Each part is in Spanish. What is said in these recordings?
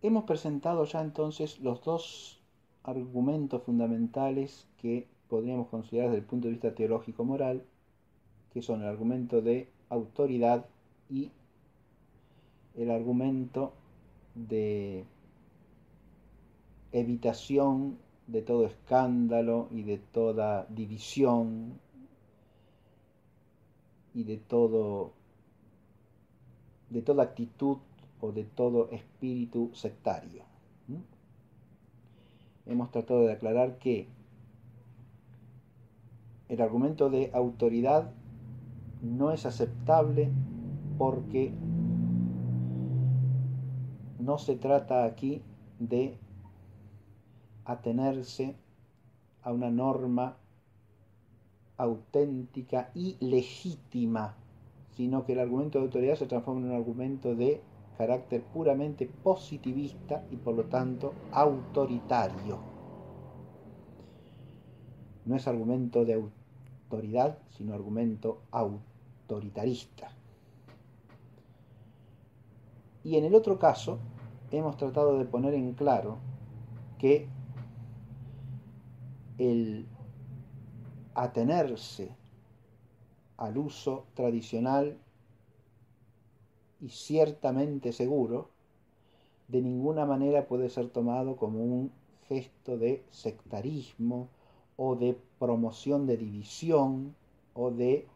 Hemos presentado ya entonces los dos argumentos fundamentales que podríamos considerar desde el punto de vista teológico-moral, que son el argumento de autoridad y el argumento de evitación de todo escándalo y de toda división y de toda actitud o de todo espíritu sectario. Hemos tratado de aclarar que el argumento de autoridad no es aceptable porque no se trata aquí de atenerse a una norma auténtica y legítima, sino que el argumento de autoridad se transforma en un argumento de carácter puramente positivista y por lo tanto autoritario. No es argumento de autoridad, sino argumento autoritarista. Y en el otro caso, hemos tratado de poner en claro que el atenerse al uso tradicional y ciertamente seguro, de ninguna manera puede ser tomado como un gesto de sectarismo o de promoción de división o de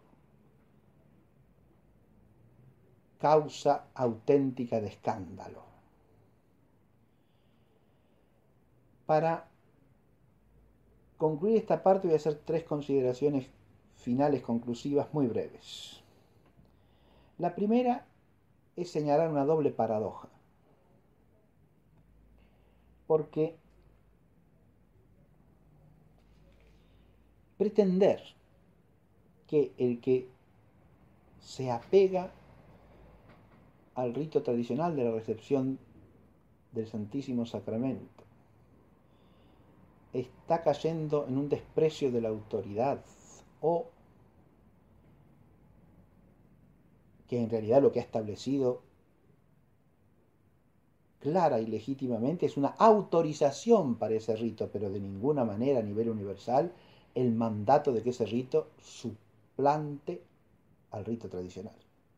causa auténtica de escándalo. Para concluir esta parte voy a hacer tres consideraciones finales conclusivas muy breves. La primera es señalar una doble paradoja, porque pretender que el que se apega al rito tradicional de la recepción del Santísimo Sacramento está cayendo en un desprecio de la autoridad, o que en realidad lo que ha establecido clara y legítimamente es una autorización para ese rito, pero de ninguna manera a nivel universal el mandato de que ese rito suplante al rito tradicional.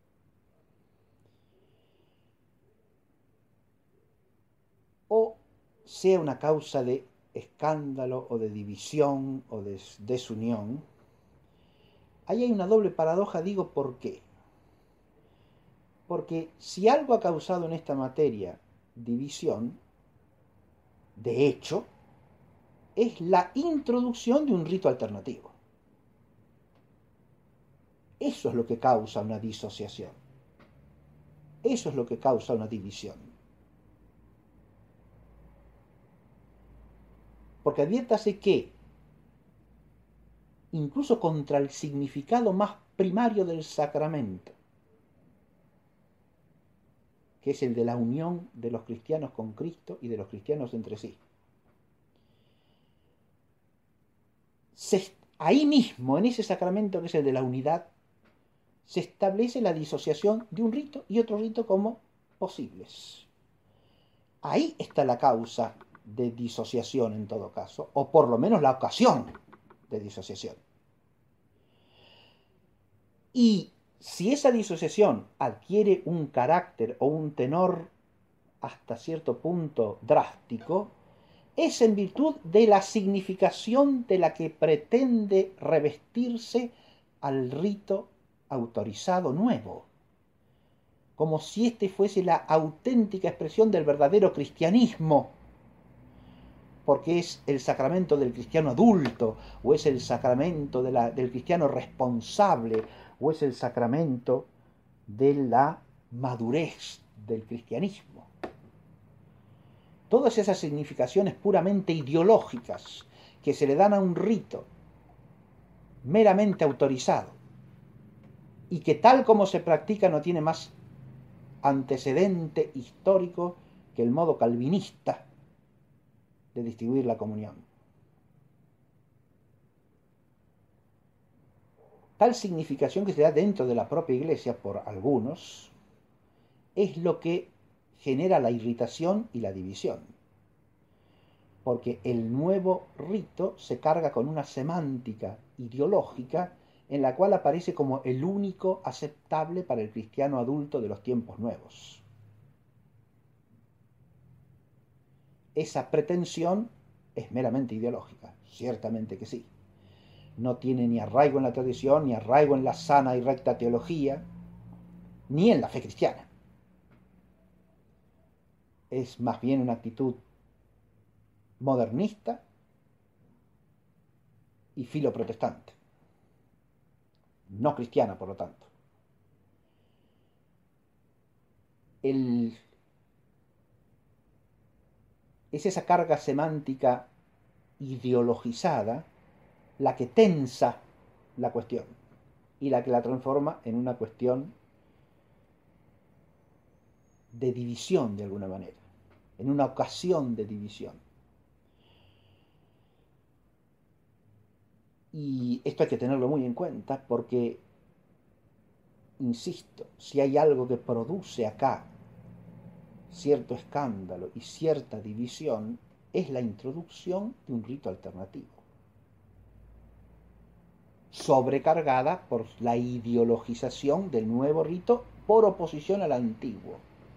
O sea una causa de escándalo o de división o de desunión. Ahí hay una doble paradoja, digo, ¿por qué? Porque si algo ha causado en esta materia división, de hecho, es la introducción de un rito alternativo. Eso es lo que causa una disociación. Eso es lo que causa una división. Porque adviértase que, incluso contra el significado más primario del sacramento, que es el de la unión de los cristianos con Cristo y de los cristianos entre sí, ahí mismo, en ese sacramento que es el de la unidad, se establece la disociación de un rito y otro rito como posibles. Ahí está la causa de disociación en todo caso, o por lo menos la ocasión de disociación. Y si esa disociación adquiere un carácter o un tenor hasta cierto punto drástico, es en virtud de la significación de la que pretende revestirse al rito autorizado nuevo, como si este fuese la auténtica expresión del verdadero cristianismo, porque es el sacramento del cristiano adulto, o es el sacramento del cristiano responsable, o es el sacramento de la madurez del cristianismo. Todas esas significaciones puramente ideológicas que se le dan a un rito meramente autorizado y que tal como se practica no tiene más antecedente histórico que el modo calvinista de distribuir la comunión. Tal significación que se da dentro de la propia Iglesia por algunos es lo que genera la irritación y la división. Porque el nuevo rito se carga con una semántica ideológica en la cual aparece como el único aceptable para el cristiano adulto de los tiempos nuevos. Esa pretensión es meramente ideológica, ciertamente que sí. No tiene ni arraigo en la tradición, ni arraigo en la sana y recta teología, ni en la fe cristiana. Es más bien una actitud modernista y filoprotestante, no cristiana, por lo tanto. Es esa carga semántica ideologizada la que tensa la cuestión y la que la transforma en una cuestión de división de alguna manera, en una ocasión de división. Y esto hay que tenerlo muy en cuenta porque, insisto, si hay algo que produce acá cierto escándalo y cierta división, es la introducción de un rito alternativo, sobrecargada por la ideologización del nuevo rito por oposición al antiguo.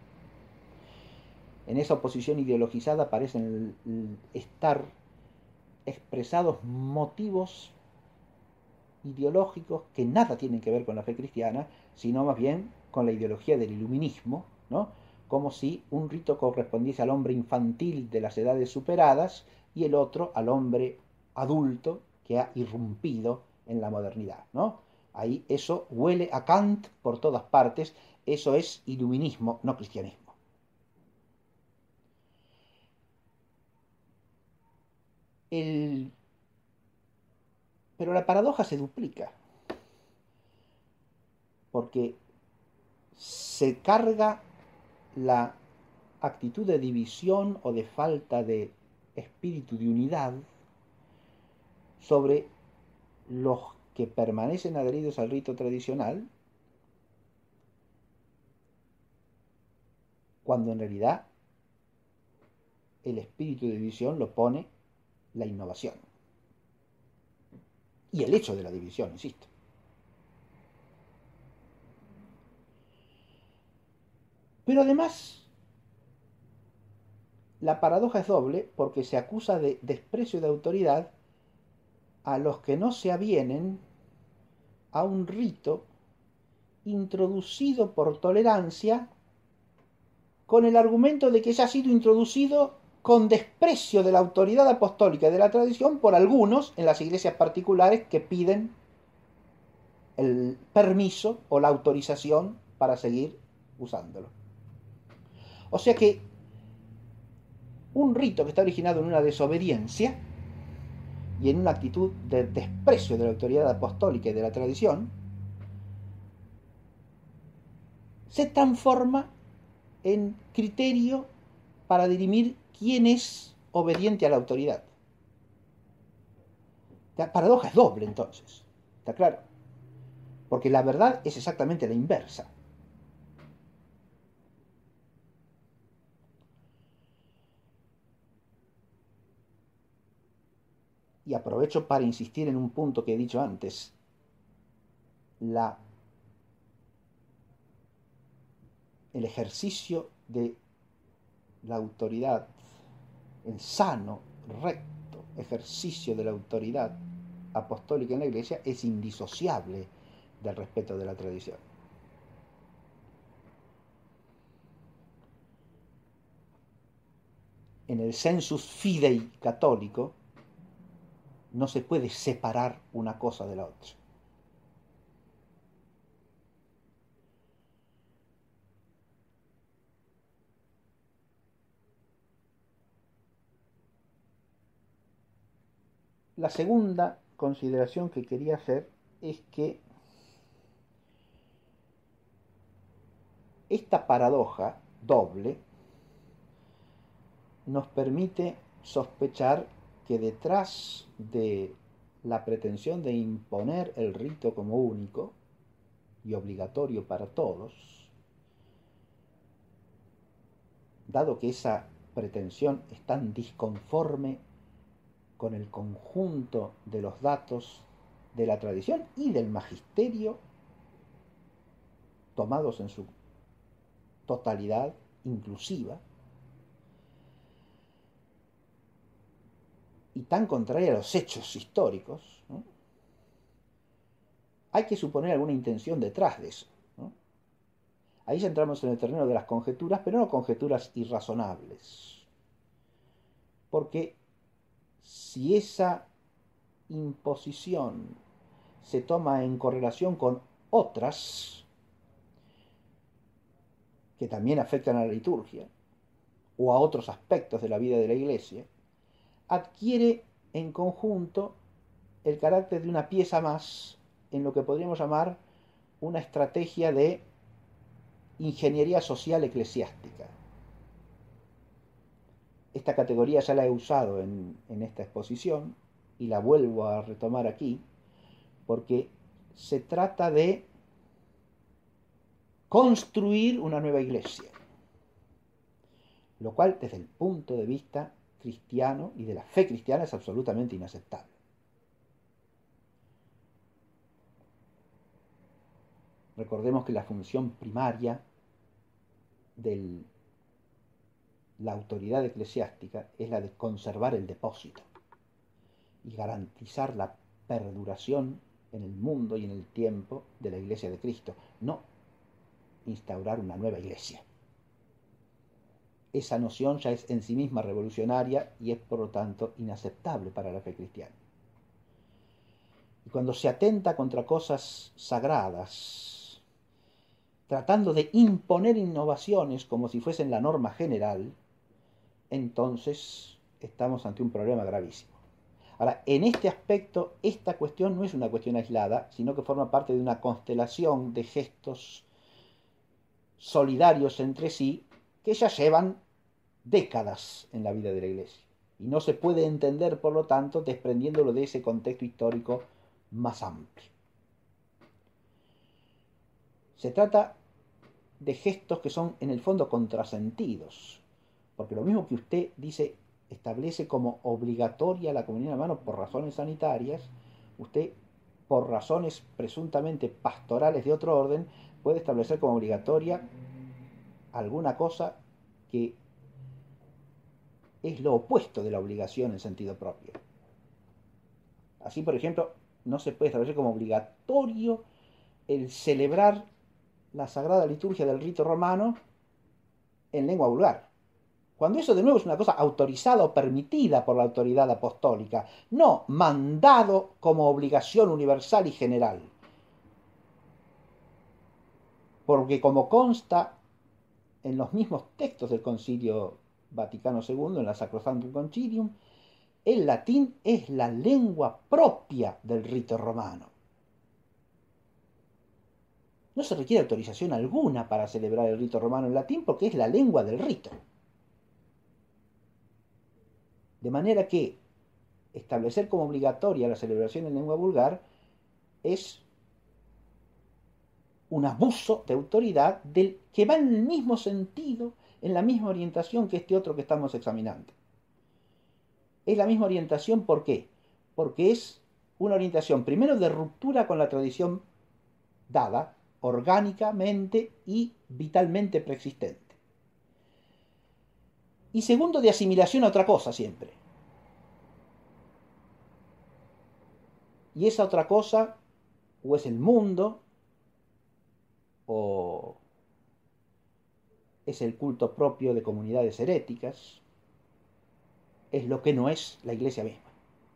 En esa oposición ideologizada parecen estar expresados motivos ideológicos que nada tienen que ver con la fe cristiana, sino más bien con la ideología del iluminismo, ¿no? Como si un rito correspondiese al hombre infantil de las edades superadas y el otro al hombre adulto que ha irrumpido en la modernidad, ¿no? Ahí eso huele a Kant por todas partes, eso es iluminismo, no cristianismo. Pero la paradoja se duplica, porque se carga la actitud de división o de falta de espíritu de unidad sobre los que permanecen adheridos al rito tradicional, cuando en realidad el espíritu de división lo pone la innovación. Y el hecho de la división, insisto. Pero además, la paradoja es doble porque se acusa de desprecio de autoridad a los que no se avienen a un rito introducido por tolerancia con el argumento de que ya ha sido introducido con desprecio de la autoridad apostólica y de la tradición por algunos en las iglesias particulares que piden el permiso o la autorización para seguir usándolo. O sea que un rito que está originado en una desobediencia y en una actitud de desprecio de la autoridad apostólica y de la tradición, se transforma en criterio para dirimir quién es obediente a la autoridad. La paradoja es doble entonces, ¿está claro? Porque la verdad es exactamente la inversa. Y aprovecho para insistir en un punto que he dicho antes. El ejercicio de la autoridad, el sano, recto ejercicio de la autoridad apostólica en la Iglesia es indisociable del respeto de la tradición. En el sensus fidei católico no se puede separar una cosa de la otra. La segunda consideración que quería hacer es que esta paradoja doble nos permite sospechar que detrás de la pretensión de imponer el rito como único y obligatorio para todos, dado que esa pretensión es tan disconforme con el conjunto de los datos de la tradición y del magisterio tomados en su totalidad inclusiva, y tan contraria a los hechos históricos, ¿no? Hay que suponer alguna intención detrás de eso, ¿no? Ahí ya entramos en el terreno de las conjeturas, pero no conjeturas irrazonables. Porque si esa imposición se toma en correlación con otras que también afectan a la liturgia o a otros aspectos de la vida de la Iglesia, adquiere en conjunto el carácter de una pieza más en lo que podríamos llamar una estrategia de ingeniería social eclesiástica. Esta categoría ya la he usado en esta exposición y la vuelvo a retomar aquí porque se trata de construir una nueva iglesia, lo cual desde el punto de vista cristiano y de la fe cristiana es absolutamente inaceptable. Recordemos que la función primaria de la autoridad eclesiástica es la de conservar el depósito y garantizar la perduración en el mundo y en el tiempo de la Iglesia de Cristo, no instaurar una nueva iglesia. Esa noción ya es en sí misma revolucionaria y es por lo tanto inaceptable para la fe cristiana. Y cuando se atenta contra cosas sagradas, tratando de imponer innovaciones como si fuesen la norma general, entonces estamos ante un problema gravísimo. Ahora, en este aspecto, esta cuestión no es una cuestión aislada, sino que forma parte de una constelación de gestos solidarios entre sí que ya llevan décadas en la vida de la Iglesia. Y no se puede entender, por lo tanto, desprendiéndolo de ese contexto histórico más amplio. Se trata de gestos que son, en el fondo, contrasentidos. Porque lo mismo que usted dice, establece como obligatoria la comunión de manos por razones sanitarias, usted, por razones presuntamente pastorales de otro orden, puede establecer como obligatoria alguna cosa que es lo opuesto de la obligación en sentido propio. Así, por ejemplo, no se puede establecer como obligatorio el celebrar la Sagrada Liturgia del rito romano en lengua vulgar. Cuando eso de nuevo es una cosa autorizada o permitida por la autoridad apostólica, no mandado como obligación universal y general. Porque como consta en los mismos textos del Concilio Vaticano II, en la Sacrosanctum Concilium, el latín es la lengua propia del rito romano. No se requiere autorización alguna para celebrar el rito romano en latín porque es la lengua del rito. De manera que establecer como obligatoria la celebración en lengua vulgar es un abuso de autoridad del que va en el mismo sentido, en la misma orientación que este otro que estamos examinando. Es la misma orientación, ¿por qué? Porque es una orientación, primero, de ruptura con la tradición dada, orgánicamente y vitalmente preexistente. Y segundo, de asimilación a otra cosa siempre. Y esa otra cosa, o es el mundo, o es el culto propio de comunidades heréticas, es lo que no es la Iglesia misma.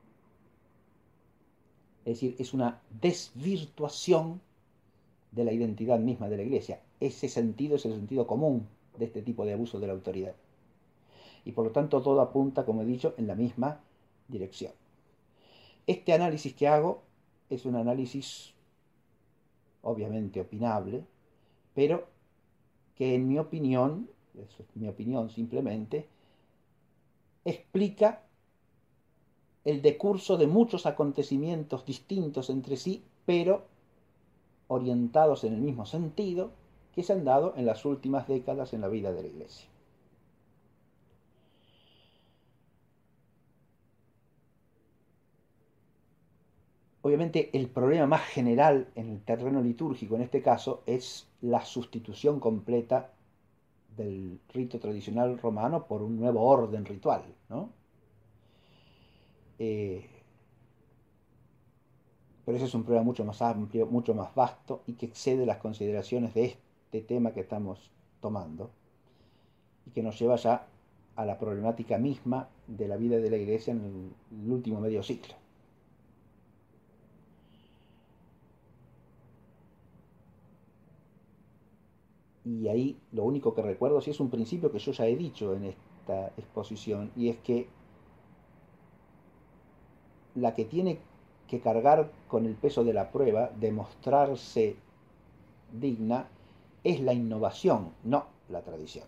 Es decir, es una desvirtuación de la identidad misma de la Iglesia. Ese sentido es el sentido común de este tipo de abuso de la autoridad. Y por lo tanto todo apunta, como he dicho, en la misma dirección. Este análisis que hago es un análisis obviamente opinable, pero que en mi opinión, eso es mi opinión simplemente, explica el decurso de muchos acontecimientos distintos entre sí, pero orientados en el mismo sentido, que se han dado en las últimas décadas en la vida de la Iglesia. Obviamente el problema más general en el terreno litúrgico en este caso es la sustitución completa del rito tradicional romano por un nuevo orden ritual, ¿no? Eh, pero ese es un problema mucho más amplio, mucho más vasto y que excede las consideraciones de este tema que estamos tomando y que nos lleva ya a la problemática misma de la vida de la Iglesia en el último medio siglo. Y ahí lo único que recuerdo, sí, es un principio que yo ya he dicho en esta exposición, y es que la que tiene que cargar con el peso de la prueba, demostrarse digna, es la innovación, no la tradición.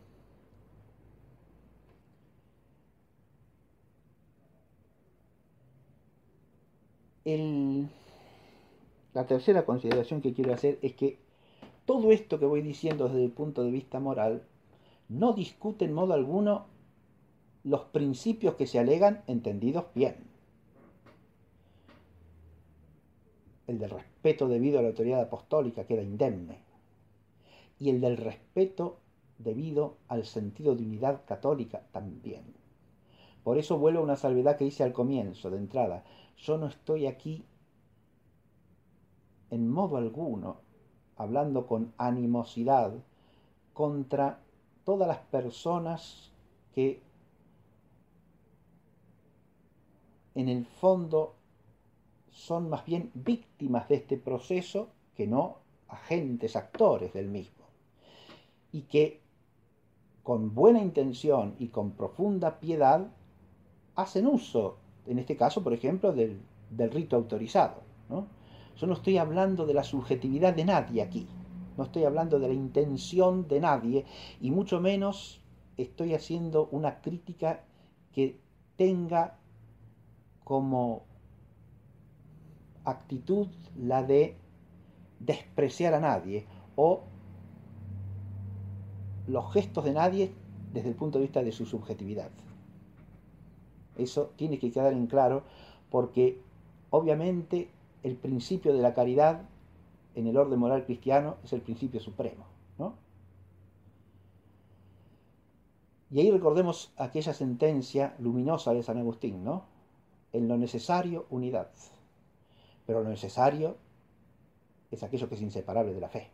El, la tercera consideración que quiero hacer es que todo esto que voy diciendo desde el punto de vista moral no discute en modo alguno los principios que se alegan entendidos bien. El del respeto debido a la autoridad apostólica queda indemne. Y el del respeto debido al sentido de unidad católica también. Por eso vuelvo a una salvedad que hice al comienzo, de entrada. Yo no estoy aquí en modo alguno hablando con animosidad contra todas las personas que en el fondo son más bien víctimas de este proceso que no agentes, actores del mismo, y que con buena intención y con profunda piedad hacen uso, en este caso, por ejemplo, del rito autorizado, ¿no? Yo no estoy hablando de la subjetividad de nadie aquí, no estoy hablando de la intención de nadie, y mucho menos estoy haciendo una crítica que tenga como actitud la de despreciar a nadie o los gestos de nadie desde el punto de vista de su subjetividad. Eso tiene que quedar en claro porque obviamente el principio de la caridad en el orden moral cristiano es el principio supremo, ¿no? Y ahí recordemos aquella sentencia luminosa de San Agustín, ¿no? En lo necesario, unidad. Pero lo necesario es aquello que es inseparable de la fe.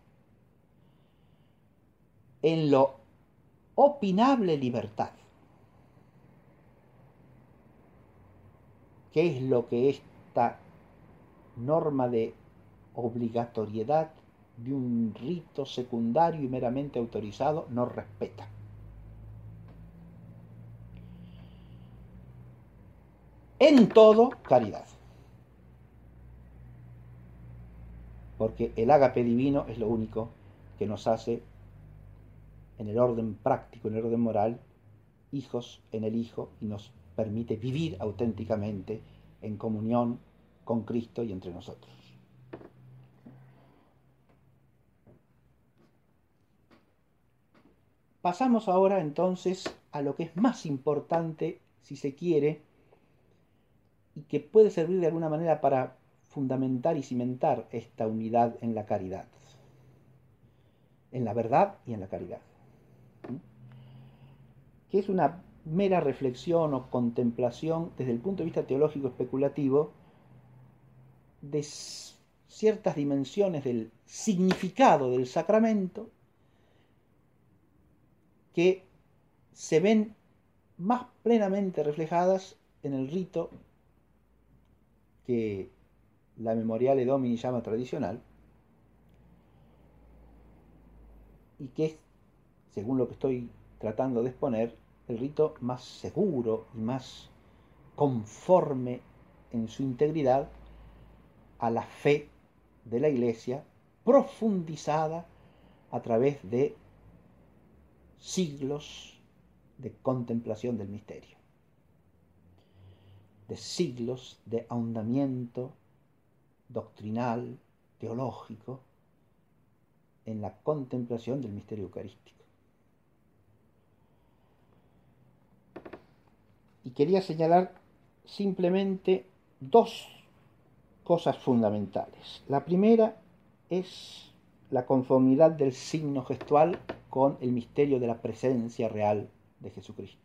En lo opinable, libertad. ¿Qué es lo que esta norma de obligatoriedad de un rito secundario y meramente autorizado no respeta? En todo, caridad. Porque el ágape divino es lo único que nos hace, en el orden práctico, en el orden moral, hijos en el Hijo y nos permite vivir auténticamente en comunión con Cristo y entre nosotros. Pasamos ahora entonces a lo que es más importante, si se quiere, y que puede servir de alguna manera para fundamentar y cimentar esta unidad en la caridad, en la verdad y en la caridad, que es una mera reflexión o contemplación desde el punto de vista teológico especulativo de ciertas dimensiones del significado del sacramento que se ven más plenamente reflejadas en el rito que la Memoriale Domini llama tradicional y que es, según lo que estoy tratando de exponer, el rito más seguro y más conforme en su integridad a la fe de la Iglesia, profundizada a través de siglos de contemplación del misterio, de siglos de ahondamiento doctrinal, teológico, en la contemplación del misterio eucarístico. Y quería señalar simplemente dos cosas fundamentales. La primera es la conformidad del signo gestual con el misterio de la presencia real de Jesucristo.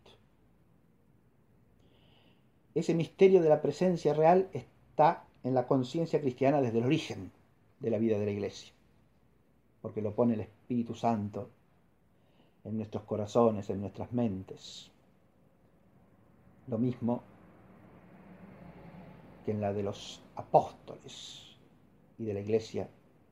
Ese misterio de la presencia real está en la conciencia cristiana desde el origen de la vida de la Iglesia, porque lo pone el Espíritu Santo en nuestros corazones, en nuestras mentes. Lo mismo que en la de los apóstoles y de la Iglesia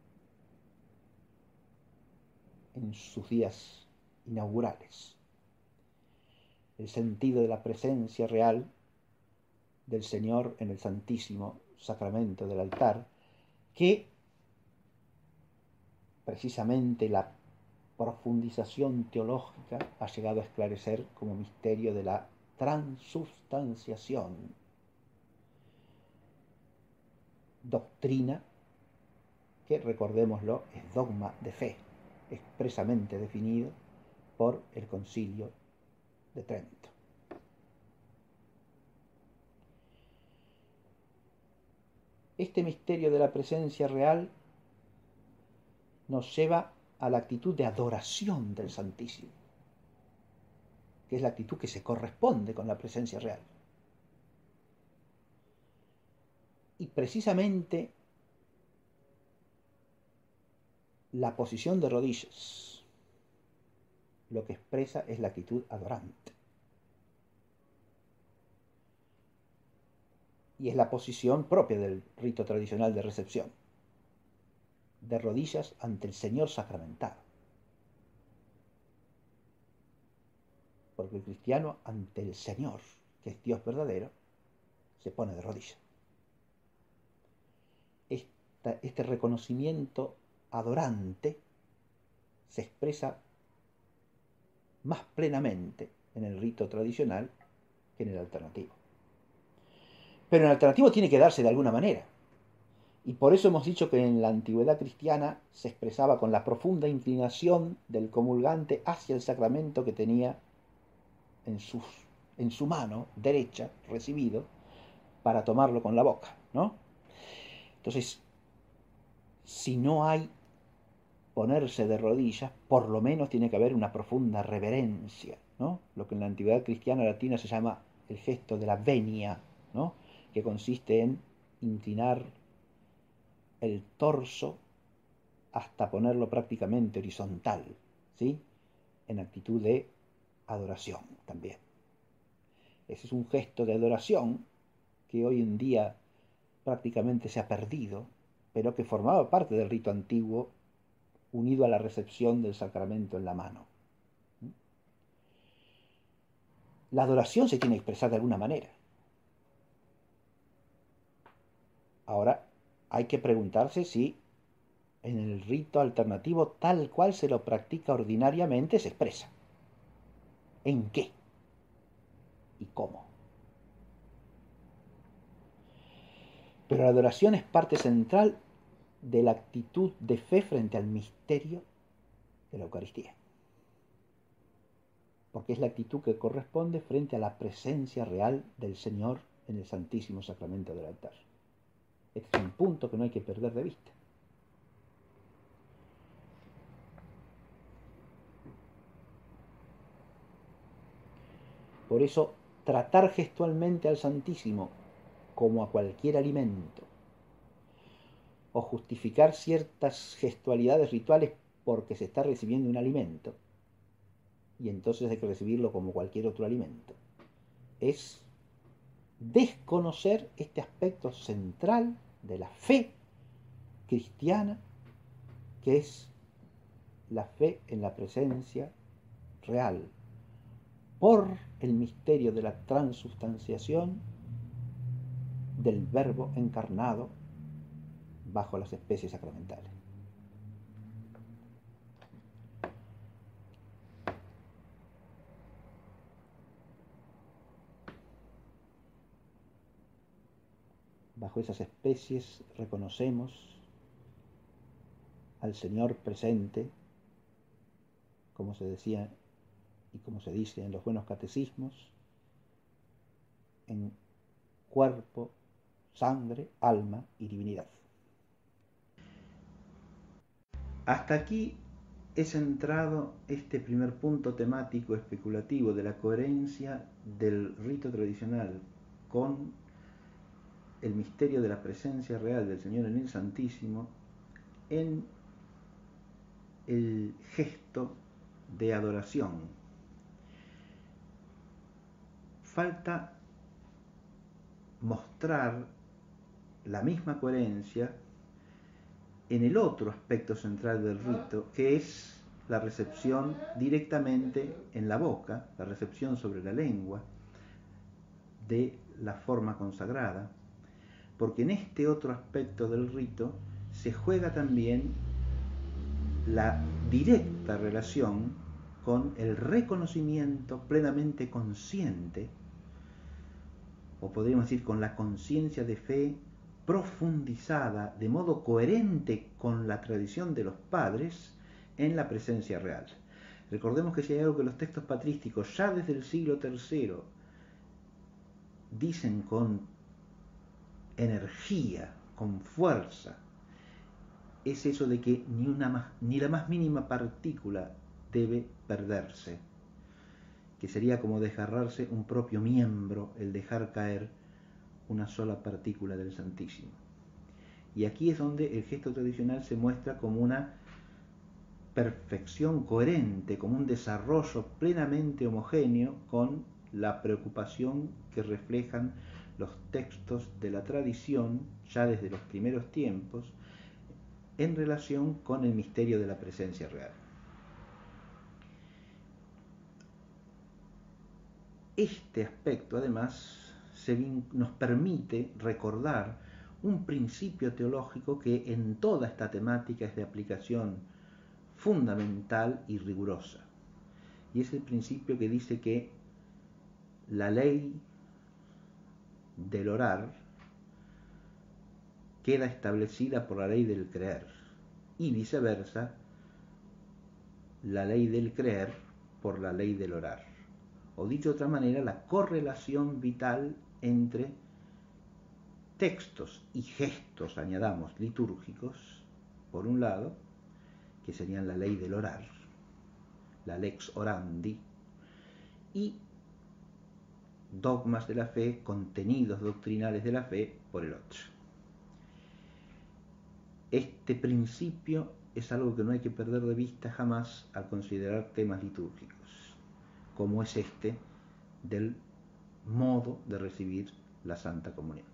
en sus días inaugurales. El sentido de la presencia real del Señor en el Santísimo Sacramento del altar, que precisamente la profundización teológica ha llegado a esclarecer como misterio de la transubstanciación, doctrina que, recordémoslo, es dogma de fe, expresamente definido por el Concilio de Trento. Este misterio de la presencia real nos lleva a la actitud de adoración del Santísimo, que es la actitud que se corresponde con la presencia real. Y precisamente la posición de rodillas lo que expresa es la actitud adorante. Y es la posición propia del rito tradicional de recepción, de rodillas ante el Señor sacramentado. Porque el cristiano ante el Señor, que es Dios verdadero, se pone de rodillas. Este reconocimiento adorante se expresa más plenamente en el rito tradicional que en el alternativo. Pero en el alternativo tiene que darse de alguna manera. Y por eso hemos dicho que en la antigüedad cristiana se expresaba con la profunda inclinación del comulgante hacia el sacramento que tenía en su mano derecha recibido para tomarlo con la boca, ¿no? Entonces, si no hay ponerse de rodillas, por lo menos tiene que haber una profunda reverencia, ¿no? Lo que en la antigüedad cristiana latina se llama el gesto de la venia, ¿no? Que consiste en inclinar el torso hasta ponerlo prácticamente horizontal, ¿sí? En actitud de adoración también. Ese es un gesto de adoración que hoy en día prácticamente se ha perdido, pero que formaba parte del rito antiguo unido a la recepción del sacramento en la mano. La adoración se tiene que expresar de alguna manera. Ahora, hay que preguntarse si en el rito alternativo tal cual se lo practica ordinariamente se expresa. ¿En qué? ¿Y cómo? Pero la adoración es parte central de la actitud de fe frente al misterio de la Eucaristía. Porque es la actitud que corresponde frente a la presencia real del Señor en el Santísimo Sacramento del altar. Este es un punto que no hay que perder de vista. Por eso, tratar gestualmente al Santísimo como a cualquier alimento, o justificar ciertas gestualidades rituales porque se está recibiendo un alimento, y entonces hay que recibirlo como cualquier otro alimento, es desconocer este aspecto central de la fe cristiana, que es la fe en la presencia real por el misterio de la transubstanciación del Verbo encarnado bajo las especies sacramentales. Bajo esas especies reconocemos al Señor presente, como se decía y como se dice en los buenos catecismos, en cuerpo, sangre, alma y divinidad. Hasta aquí he centrado este primer punto temático especulativo de la coherencia del rito tradicional con el misterio de la presencia real del Señor en el Santísimo en el gesto de adoración. Falta mostrar la misma coherencia en el otro aspecto central del rito, que es la recepción directamente en la boca, la recepción sobre la lengua de la forma consagrada, porque en este otro aspecto del rito se juega también la directa relación con el reconocimiento plenamente consciente, o podríamos decir con la conciencia de fe profundizada de modo coherente con la tradición de los padres en la presencia real. Recordemos que si hay algo que los textos patrísticos ya desde el siglo III dicen con energía, con fuerza, es eso de que ni la más mínima partícula debe perderse, que sería como desgarrarse un propio miembro el dejar caer una sola partícula del Santísimo. Y aquí es donde el gesto tradicional se muestra como una perfección coherente, como un desarrollo plenamente homogéneo con la preocupación que reflejan los textos de la tradición ya desde los primeros tiempos en relación con el misterio de la presencia real. Este aspecto, además, nos permite recordar un principio teológico que en toda esta temática es de aplicación fundamental y rigurosa. Y es el principio que dice que la ley del orar queda establecida por la ley del creer y viceversa, la ley del creer por la ley del orar. O dicho de otra manera, la correlación vital entre textos y gestos, añadamos, litúrgicos, por un lado, que serían la ley del orar, la lex orandi, y dogmas de la fe, contenidos doctrinales de la fe, por el otro. Este principio es algo que no hay que perder de vista jamás al considerar temas litúrgicos, como es este del modo de recibir la Santa Comunión.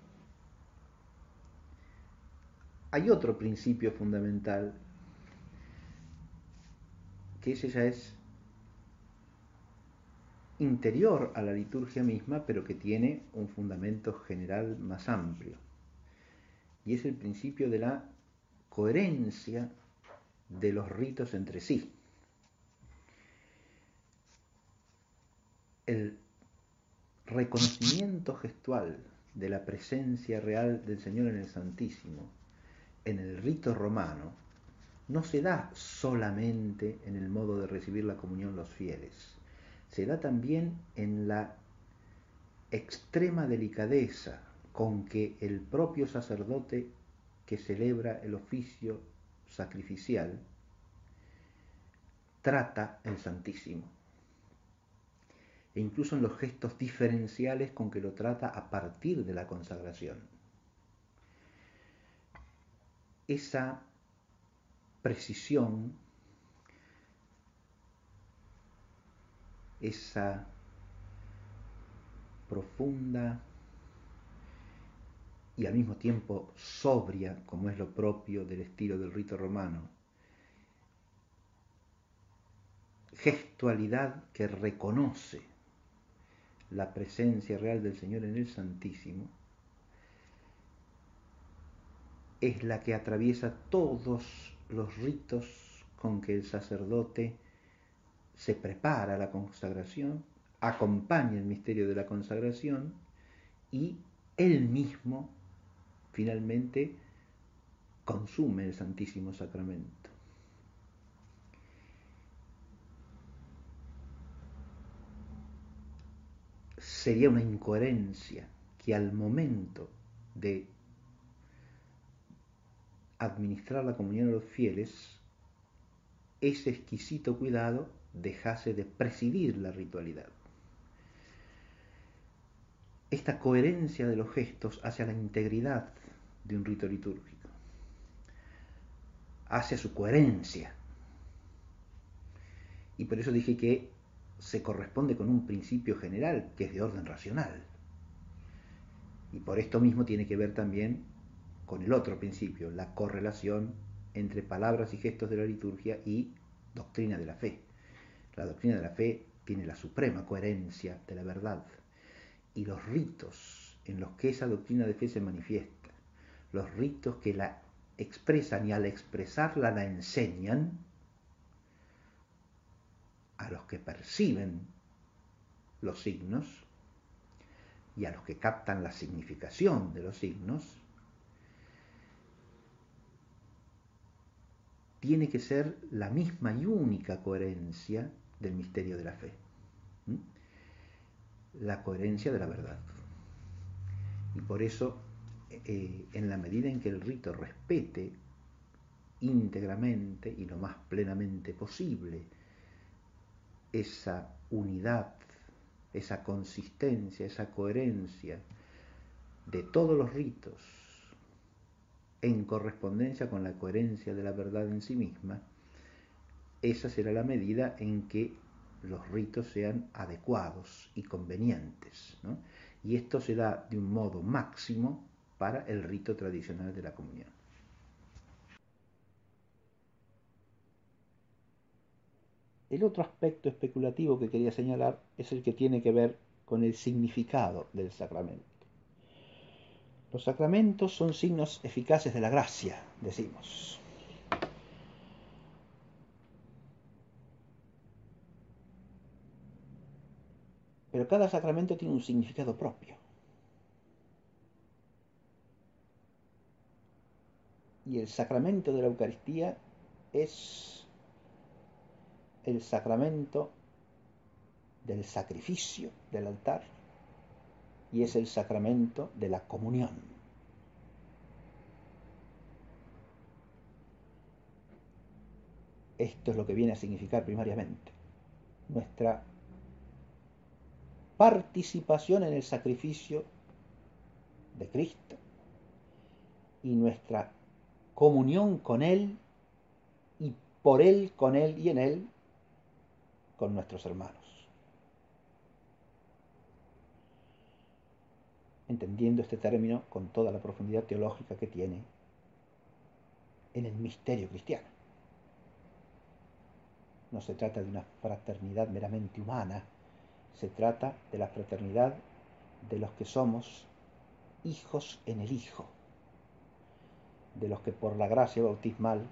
Hay otro principio fundamental, que ese ya es interior a la liturgia misma, pero que tiene un fundamento general más amplio. Y es el principio de la coherencia de los ritos entre sí. El reconocimiento gestual de la presencia real del Señor en el Santísimo en el rito romano no se da solamente en el modo de recibir la comunión los fieles, se da también en la extrema delicadeza con que el propio sacerdote que celebra el oficio sacrificial trata el Santísimo, e incluso en los gestos diferenciales con que lo trata a partir de la consagración. Esa precisión, esa profunda y al mismo tiempo sobria, como es lo propio del estilo del rito romano, gestualidad que reconoce la presencia real del Señor en el Santísimo, es la que atraviesa todos los ritos con que el sacerdote se prepara a la consagración, acompaña el misterio de la consagración y él mismo finalmente consume el Santísimo Sacramento. Sería una incoherencia que al momento de administrar la comunión a los fieles, ese exquisito cuidado dejase de presidir la ritualidad. Esta coherencia de los gestos hacia la integridad de un rito litúrgico, hacia su coherencia. Y por eso dije que se corresponde con un principio general que es de orden racional. Y por esto mismo tiene que ver también con el otro principio, la correlación entre palabras y gestos de la liturgia y doctrina de la fe. La doctrina de la fe tiene la suprema coherencia de la verdad, y los ritos en los que esa doctrina de fe se manifiesta, los ritos que la expresan y al expresarla la enseñan, a los que perciben los signos y a los que captan la significación de los signos, tiene que ser la misma y única coherencia del misterio de la fe. La coherencia de la verdad. Y por eso, en la medida en que el rito respete íntegramente y lo más plenamente posible esa unidad, esa consistencia, esa coherencia de todos los ritos en correspondencia con la coherencia de la verdad en sí misma, esa será la medida en que los ritos sean adecuados y convenientes, ¿no? Y esto se da de un modo máximo para el rito tradicional de la comunión. El otro aspecto especulativo que quería señalar es el que tiene que ver con el significado del sacramento. Los sacramentos son signos eficaces de la gracia, decimos. Pero cada sacramento tiene un significado propio. Y el sacramento de la Eucaristía es el sacramento del sacrificio del altar y es el sacramento de la comunión. Esto es lo que viene a significar primariamente nuestra participación en el sacrificio de Cristo y nuestra comunión con Él y por Él, con Él y en Él, con nuestros hermanos. Entendiendo este término con toda la profundidad teológica que tiene en el misterio cristiano. No se trata de una fraternidad meramente humana, se trata de la fraternidad de los que somos hijos en el Hijo, de los que por la gracia bautismal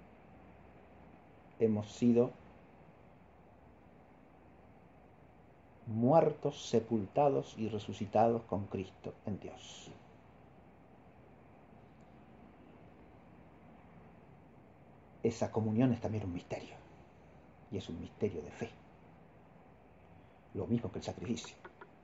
hemos sido muertos, sepultados y resucitados con Cristo en Dios. Esa comunión es también un misterio, y es un misterio de fe, lo mismo que el sacrificio.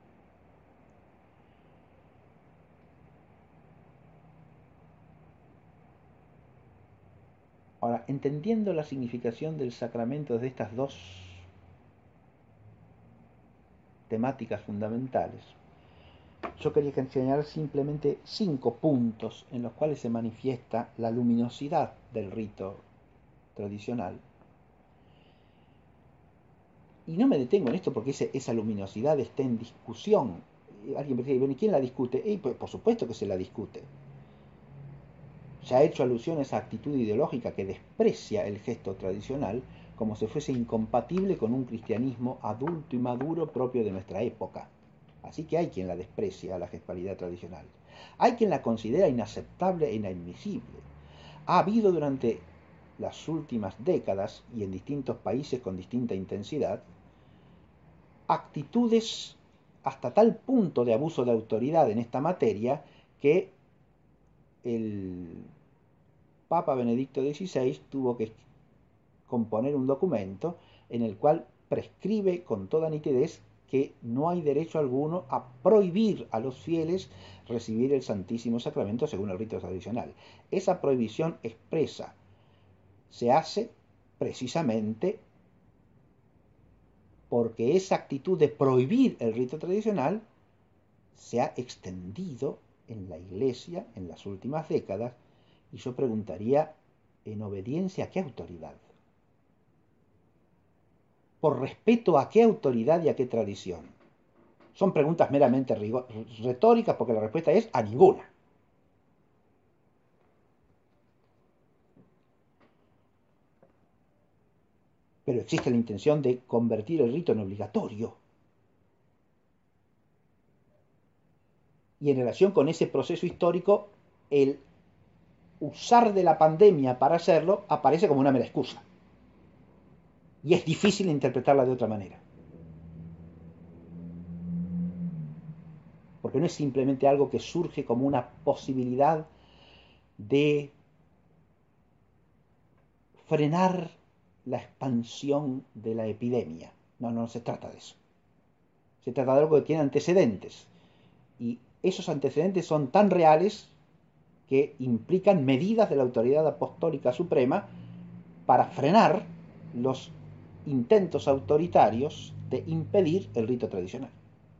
Ahora, entendiendo la significación del sacramento de estas dos temáticas fundamentales, yo quería enseñar simplemente 5 puntos en los cuales se manifiesta la luminosidad del rito tradicional. Y no me detengo en esto porque esa luminosidad está en discusión. Alguien me dice, bueno, ¿y quién la discute? Pues, por supuesto que se la discute. Ya ha hecho alusión a esa actitud ideológica que desprecia el gesto tradicional como si fuese incompatible con un cristianismo adulto y maduro propio de nuestra época. Así que hay quien la desprecia a la gestualidad tradicional. Hay quien la considera inaceptable e inadmisible. Ha habido durante las últimas décadas y en distintos países con distinta intensidad actitudes hasta tal punto de abuso de autoridad en esta materia que el Papa Benedicto XVI tuvo que componer un documento en el cual prescribe con toda nitidez que no hay derecho alguno a prohibir a los fieles recibir el Santísimo Sacramento según el rito tradicional. Esa prohibición expresa se hace precisamente porque esa actitud de prohibir el rito tradicional se ha extendido en la Iglesia en las últimas décadas, y yo preguntaría, ¿en obediencia a qué autoridad? ¿Por respeto a qué autoridad y a qué tradición? Son preguntas meramente retóricas, porque la respuesta es a ninguna. Pero existe la intención de convertir el rito en obligatorio. Y en relación con ese proceso histórico, el usar de la pandemia para hacerlo aparece como una mera excusa. Y es difícil interpretarla de otra manera. Porque no es simplemente algo que surge como una posibilidad de frenar la expansión de la epidemia. No, no se trata de eso. Se trata de algo que tiene antecedentes. Y esos antecedentes son tan reales que implican medidas de la autoridad apostólica suprema para frenar los intentos autoritarios de impedir el rito tradicional.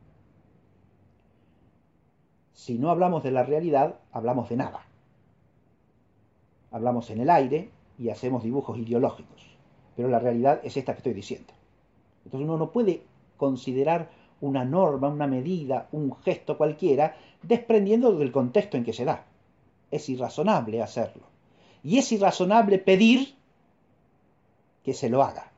Si no hablamos de la realidad, hablamos de nada. Hablamos en el aire y hacemos dibujos ideológicos. Pero la realidad es esta que estoy diciendo. Entonces uno no puede considerar una norma, una medida, un gesto cualquiera, desprendiendo del contexto en que se da. Es irrazonable hacerlo. Y es irrazonable pedir que se lo haga.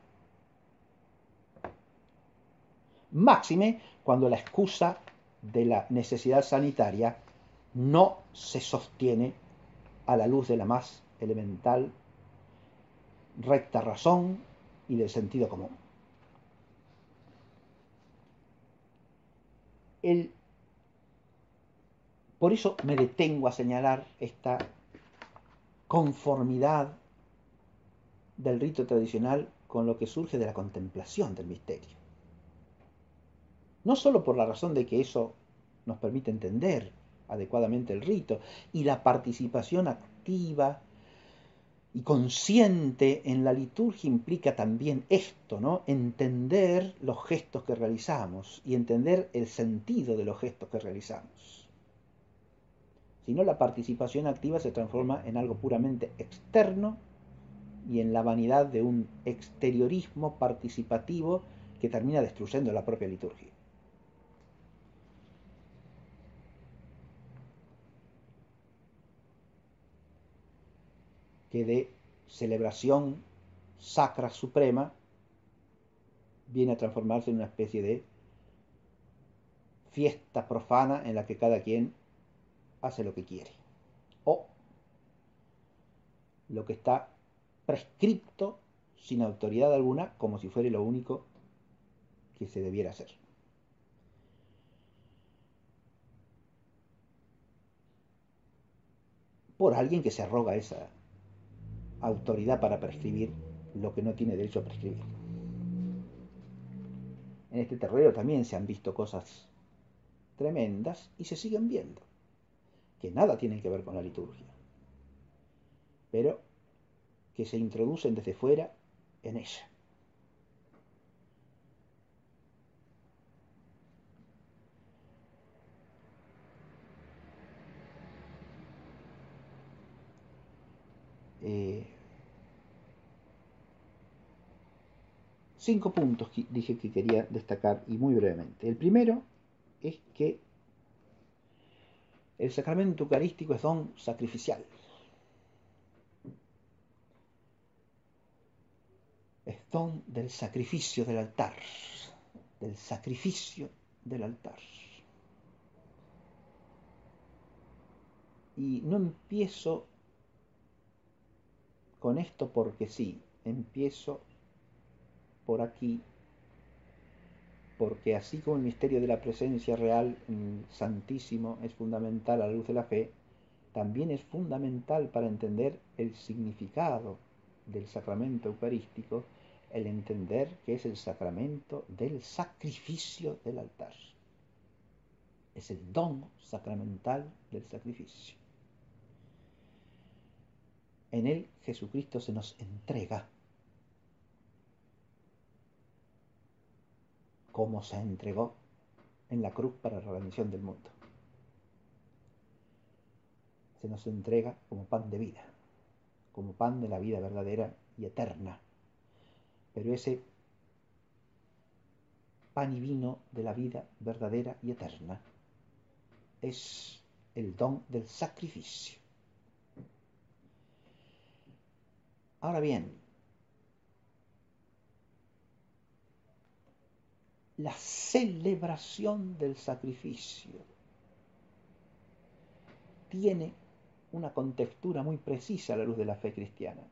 Máxime cuando la excusa de la necesidad sanitaria no se sostiene a la luz de la más elemental recta razón y del sentido común. Por eso me detengo a señalar esta conformidad del rito tradicional con lo que surge de la contemplación del misterio. No solo por la razón de que eso nos permite entender adecuadamente el rito y la participación activa y consciente en la liturgia implica también esto, ¿no? Entender los gestos que realizamos y entender el sentido de los gestos que realizamos. Si no, la participación activa se transforma en algo puramente externo y en la vanidad de un exteriorismo participativo que termina destruyendo la propia liturgia. Que de celebración sacra suprema viene a transformarse en una especie de fiesta profana en la que cada quien hace lo que quiere. O lo que está prescripto sin autoridad alguna, como si fuera lo único que se debiera hacer. Por alguien que se arroga esa autoridad para prescribir lo que no tiene derecho a prescribir. En este terreno también se han visto cosas tremendas y se siguen viendo, que nada tienen que ver con la liturgia, pero que se introducen desde fuera en ella. Eh, 5 puntos que dije que quería destacar y muy brevemente. El primero es que el sacramento eucarístico es don sacrificial. Es don del sacrificio del altar. Del sacrificio del altar. Y no empiezo con esto porque sí, empiezo por aquí, porque así como el misterio de la presencia real santísimo es fundamental a la luz de la fe, también es fundamental para entender el significado del sacramento eucarístico el entender que es el sacramento del sacrificio del altar. Es el don sacramental del sacrificio. En él Jesucristo se nos entrega como se entregó en la cruz para la redención del mundo. Se nos entrega como pan de vida, como pan de la vida verdadera y eterna. Pero ese pan y vino de la vida verdadera y eterna es el don del sacrificio. Ahora bien, la celebración del sacrificio tiene una contextura muy precisa a la luz de la fe cristiana,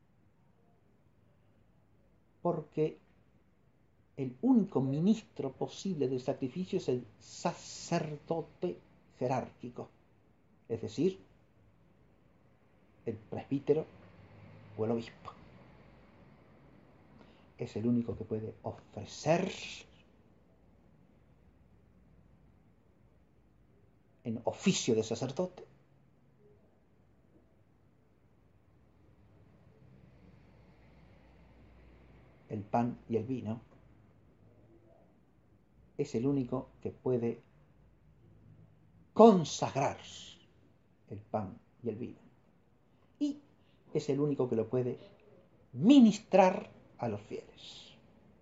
porque el único ministro posible del sacrificio es el sacerdote jerárquico, es decir, el presbítero o el obispo. Es el único que puede ofrecer en oficio de sacerdote el pan y el vino. Es el único que puede consagrar el pan y el vino. Y es el único que lo puede ministrar a los fieles.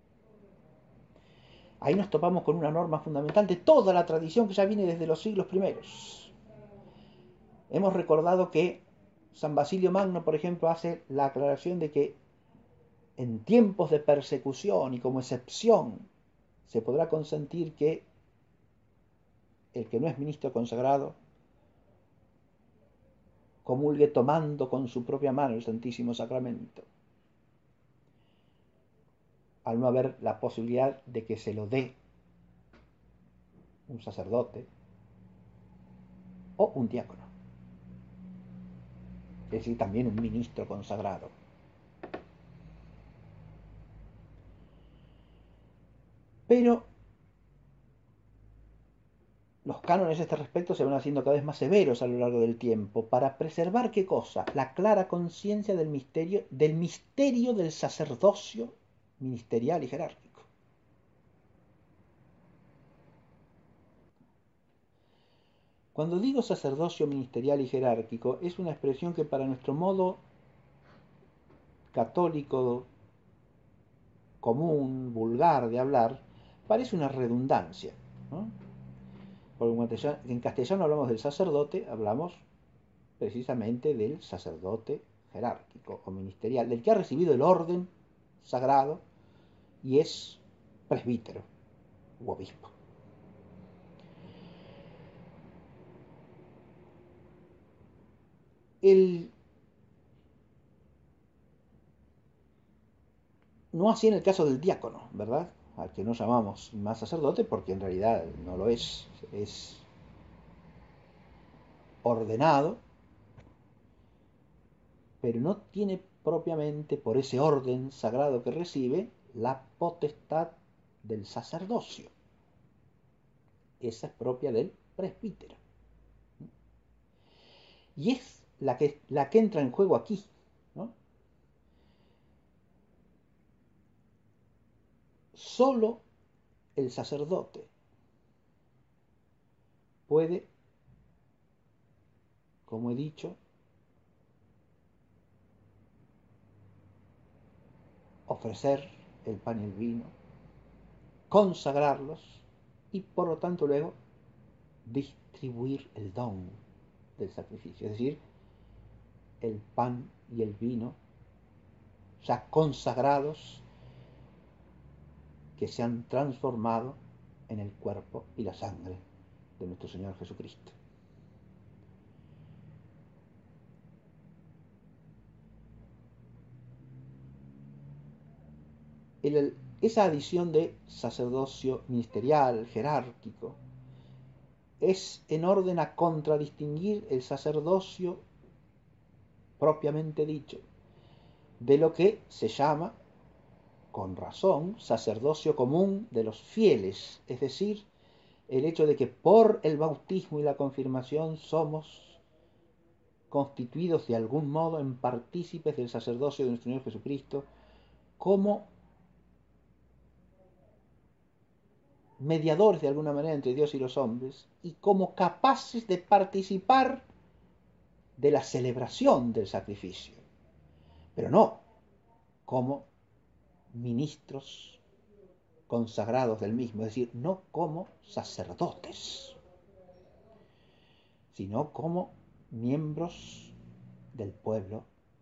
Ahí nos topamos con una norma fundamental de toda la tradición que ya viene desde los siglos primeros. Hemos recordado que San Basilio Magno, por ejemplo, hace la aclaración de que en tiempos de persecución y como excepción se podrá consentir que el que no es ministro consagrado comulgue tomando con su propia mano el Santísimo Sacramento, al no haber la posibilidad de que se lo dé un sacerdote o un diácono, es decir, también un ministro consagrado. Pero los cánones a este respecto se van haciendo cada vez más severos a lo largo del tiempo para preservar ¿qué cosa? La clara conciencia del misterio del sacerdocio ministerial y jerárquico. Cuando digo sacerdocio ministerial y jerárquico, es una expresión que para nuestro modo católico común, vulgar de hablar, parece una redundancia, ¿no? Porque en castellano hablamos del sacerdote, hablamos precisamente del sacerdote jerárquico o ministerial, del que ha recibido el orden sagrado y es presbítero u obispo. No así en el caso del diácono, ¿verdad? Al que no llamamos más sacerdote porque en realidad no lo es ordenado, pero no tiene propiamente, por ese orden sagrado que recibe, la potestad del sacerdocio. Esa es propia del presbítero. Y es la que entra en juego aquí, ¿no? Solo el sacerdote puede, como he dicho, ofrecer el pan y el vino, consagrarlos y por lo tanto luego distribuir el don del sacrificio, es decir, el pan y el vino ya consagrados que se han transformado en el cuerpo y la sangre de nuestro Señor Jesucristo. Esa adición de sacerdocio ministerial, jerárquico, es en orden a contradistinguir el sacerdocio propiamente dicho de lo que se llama con razón, sacerdocio común de los fieles, es decir, el hecho de que por el bautismo y la confirmación somos constituidos de algún modo en partícipes del sacerdocio de nuestro Señor Jesucristo, como mediadores de alguna manera entre Dios y los hombres, y como capaces de participar de la celebración del sacrificio, pero no como ministros consagrados del mismo, es decir, no como sacerdotes, sino como miembros del pueblo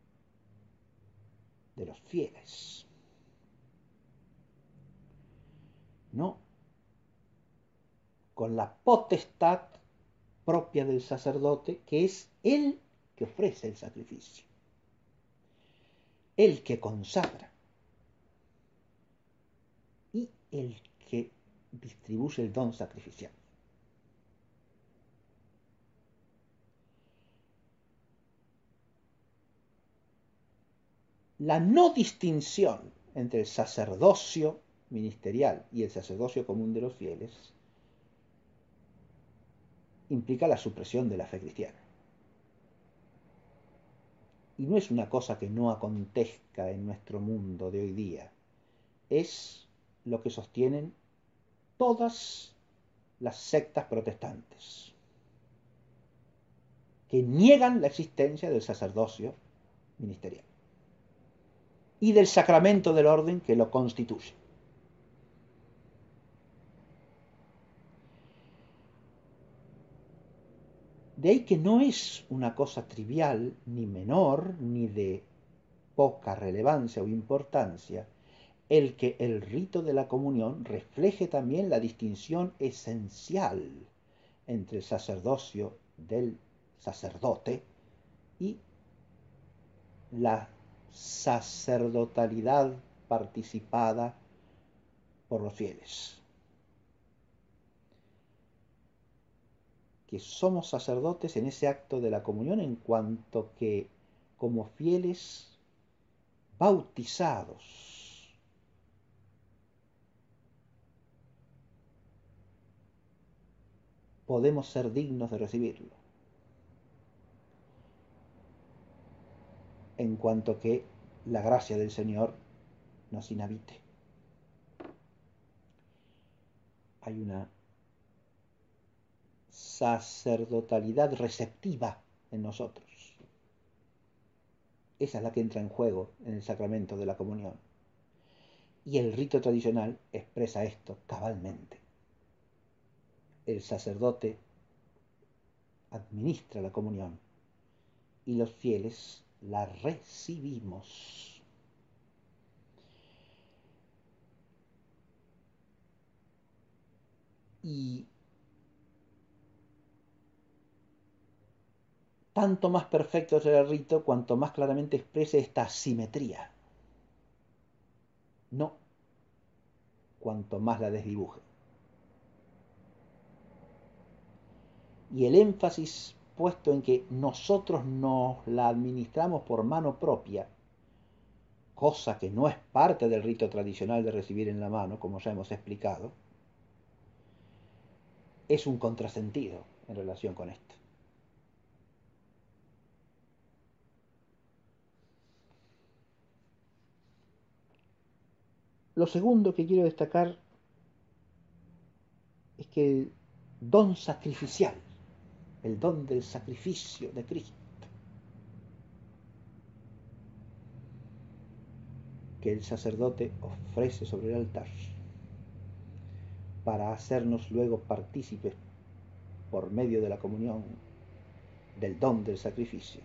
de los fieles, no con la potestad propia del sacerdote, que es él que ofrece el sacrificio, el que consagra y el que distribuye el don sacrificial. La no distinción entre el sacerdocio ministerial y el sacerdocio común de los fieles implica la supresión de la fe cristiana. Y no es una cosa que no acontezca en nuestro mundo de hoy día, es lo que sostienen todas las sectas protestantes, que niegan la existencia del sacerdocio ministerial y del sacramento del orden que lo constituye. De ahí que no es una cosa trivial, ni menor, ni de poca relevancia o importancia, el que el rito de la comunión refleje también la distinción esencial entre el sacerdocio del sacerdote y la sacerdotalidad participada por los fieles. Que somos sacerdotes en ese acto de la comunión en cuanto que como fieles bautizados podemos ser dignos de recibirlo, en cuanto que la gracia del Señor nos inhabite. Hay una sacerdotalidad receptiva en nosotros. Esa es la que entra en juego en el sacramento de la comunión. Y el rito tradicional expresa esto cabalmente. El sacerdote administra la comunión y los fieles la recibimos. Y tanto más perfecto será el rito cuanto más claramente exprese esta asimetría, no cuanto más la desdibuje. Y el énfasis puesto en que nosotros nos la administramos por mano propia, cosa que no es parte del rito tradicional de recibir en la mano, como ya hemos explicado, es un contrasentido en relación con esto. Lo segundo que quiero destacar es que el don sacrificial, el don del sacrificio de Cristo, que el sacerdote ofrece sobre el altar para hacernos luego partícipes por medio de la comunión del don del sacrificio.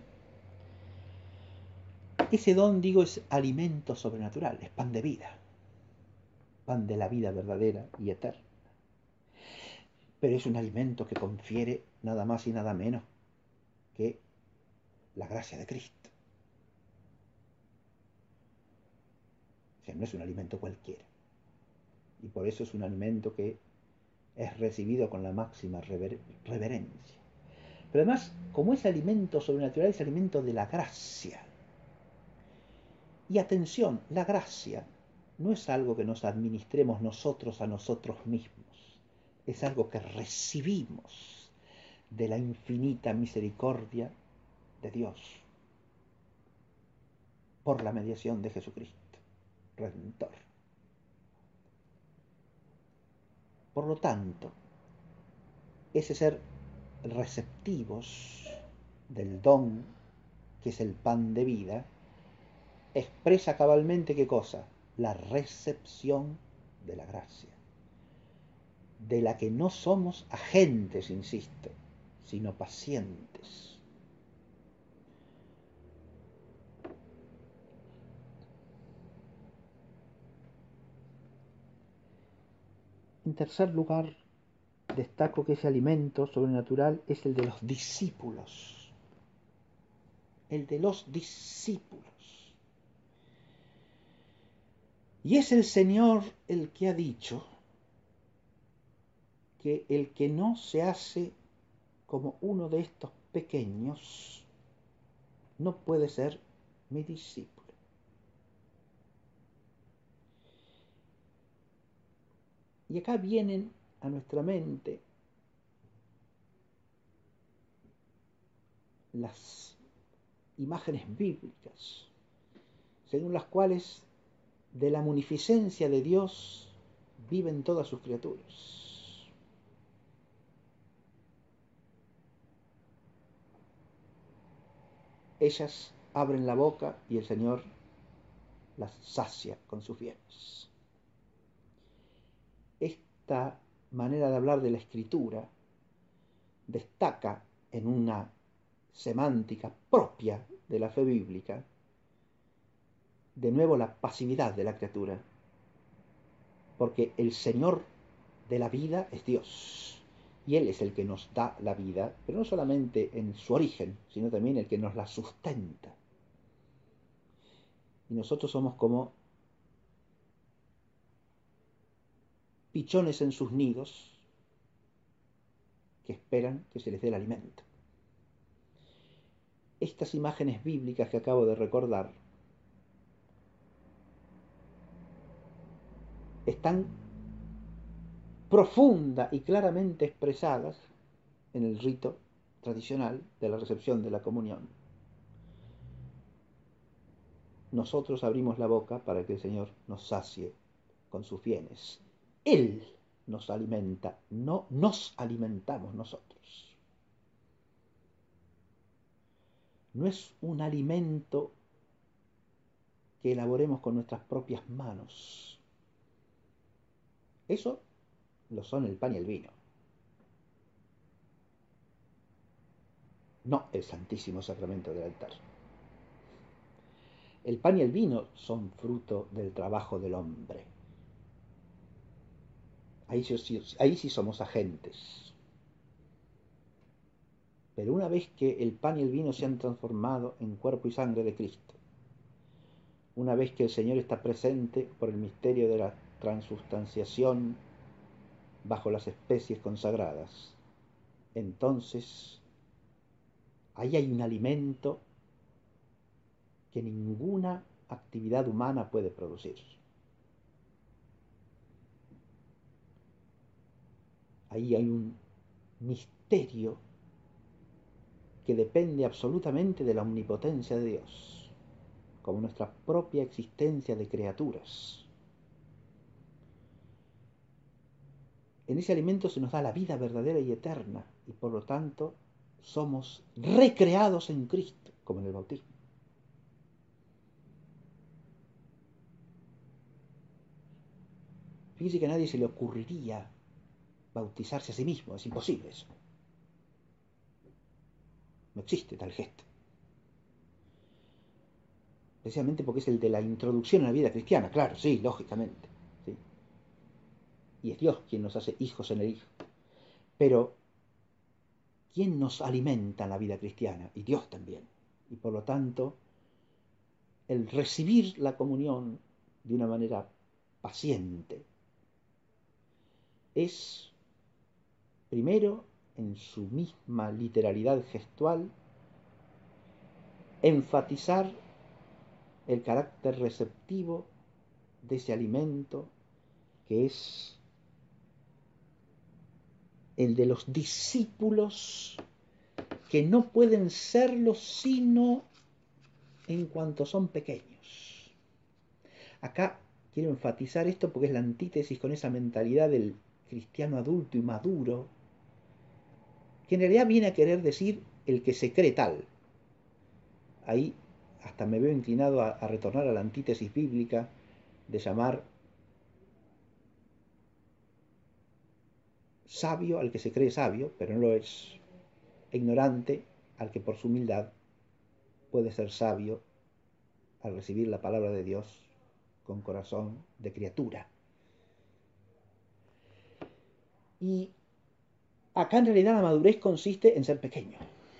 Ese don, digo, es alimento sobrenatural, es pan de vida, pan de la vida verdadera y eterna. Pero es un alimento que confiere nada más y nada menos que la gracia de Cristo. O sea, no es un alimento cualquiera. Y por eso es un alimento que es recibido con la máxima reverencia. Pero además, como es alimento sobrenatural, es alimento de la gracia. Y atención, la gracia no es algo que nos administremos nosotros a nosotros mismos, es algo que recibimos de la infinita misericordia de Dios por la mediación de Jesucristo, Redentor. Por lo tanto, ese ser receptivos del don que es el pan de vida, expresa cabalmente ¿qué cosa? La recepción de la gracia, de la que no somos agentes, insisto, sino pacientes. En tercer lugar, destaco que ese alimento sobrenatural es el de los discípulos. El de los discípulos. Y es el Señor el que ha dicho que el que no se hace como uno de estos pequeños no puede ser mi discípulo. Y acá vienen a nuestra mente las imágenes bíblicas, según las cuales de la munificencia de Dios viven todas sus criaturas. Ellas abren la boca y el Señor las sacia con sus bienes. Esta manera de hablar de la Escritura destaca en una semántica propia de la fe bíblica, de nuevo la pasividad de la criatura, porque el Señor de la vida es Dios, y Él es el que nos da la vida, pero no solamente en su origen, sino también el que nos la sustenta. Y nosotros somos como pichones en sus nidos que esperan que se les dé el alimento. Estas imágenes bíblicas que acabo de recordar están profunda y claramente expresadas en el rito tradicional de la recepción de la comunión. Nosotros abrimos la boca para que el Señor nos sacie con sus bienes. Él nos alimenta, no nos alimentamos nosotros. No es un alimento que elaboremos con nuestras propias manos. Eso lo son el pan y el vino. No el Santísimo Sacramento del altar. El pan y el vino son fruto del trabajo del hombre. Ahí sí somos agentes. Pero una vez que el pan y el vino se han transformado en cuerpo y sangre de Cristo, una vez que el Señor está presente por el misterio de la transustanciación bajo las especies consagradas, entonces ahí hay un alimento que ninguna actividad humana puede producir. Ahí hay un misterio que depende absolutamente de la omnipotencia de Dios, como nuestra propia existencia de criaturas. En ese alimento se nos da la vida verdadera y eterna, y por lo tanto somos recreados en Cristo, como en el bautismo. Fíjese que a nadie se le ocurriría bautizarse a sí mismo, es imposible eso. No existe tal gesto. Precisamente porque es el de la introducción a la vida cristiana, claro, sí, lógicamente. ¿Sí? Y es Dios quien nos hace hijos en el Hijo. Pero, ¿quién nos alimenta en la vida cristiana? Y Dios también. Y por lo tanto, el recibir la comunión de una manera paciente es, primero, en su misma literalidad gestual, enfatizar el carácter receptivo de ese alimento que es el de los discípulos que no pueden serlo sino en cuanto son pequeños. Acá quiero enfatizar esto porque es la antítesis con esa mentalidad del cristiano adulto y maduro, que en realidad viene a querer decir el que se cree tal. Ahí hasta me veo inclinado a retornar a la antítesis bíblica de llamar sabio al que se cree sabio, pero no lo es, e ignorante al que por su humildad puede ser sabio al recibir la palabra de Dios con corazón de criatura. Y acá en realidad la madurez consiste en ser pequeño.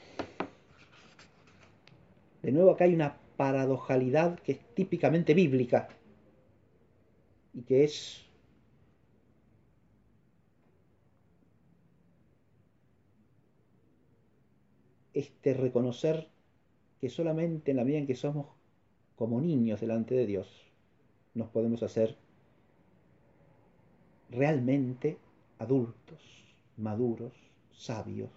De nuevo acá hay una paradojalidad que es típicamente bíblica y que es reconocer que solamente en la medida en que somos como niños delante de Dios nos podemos hacer realmente adultos, maduros, sabios.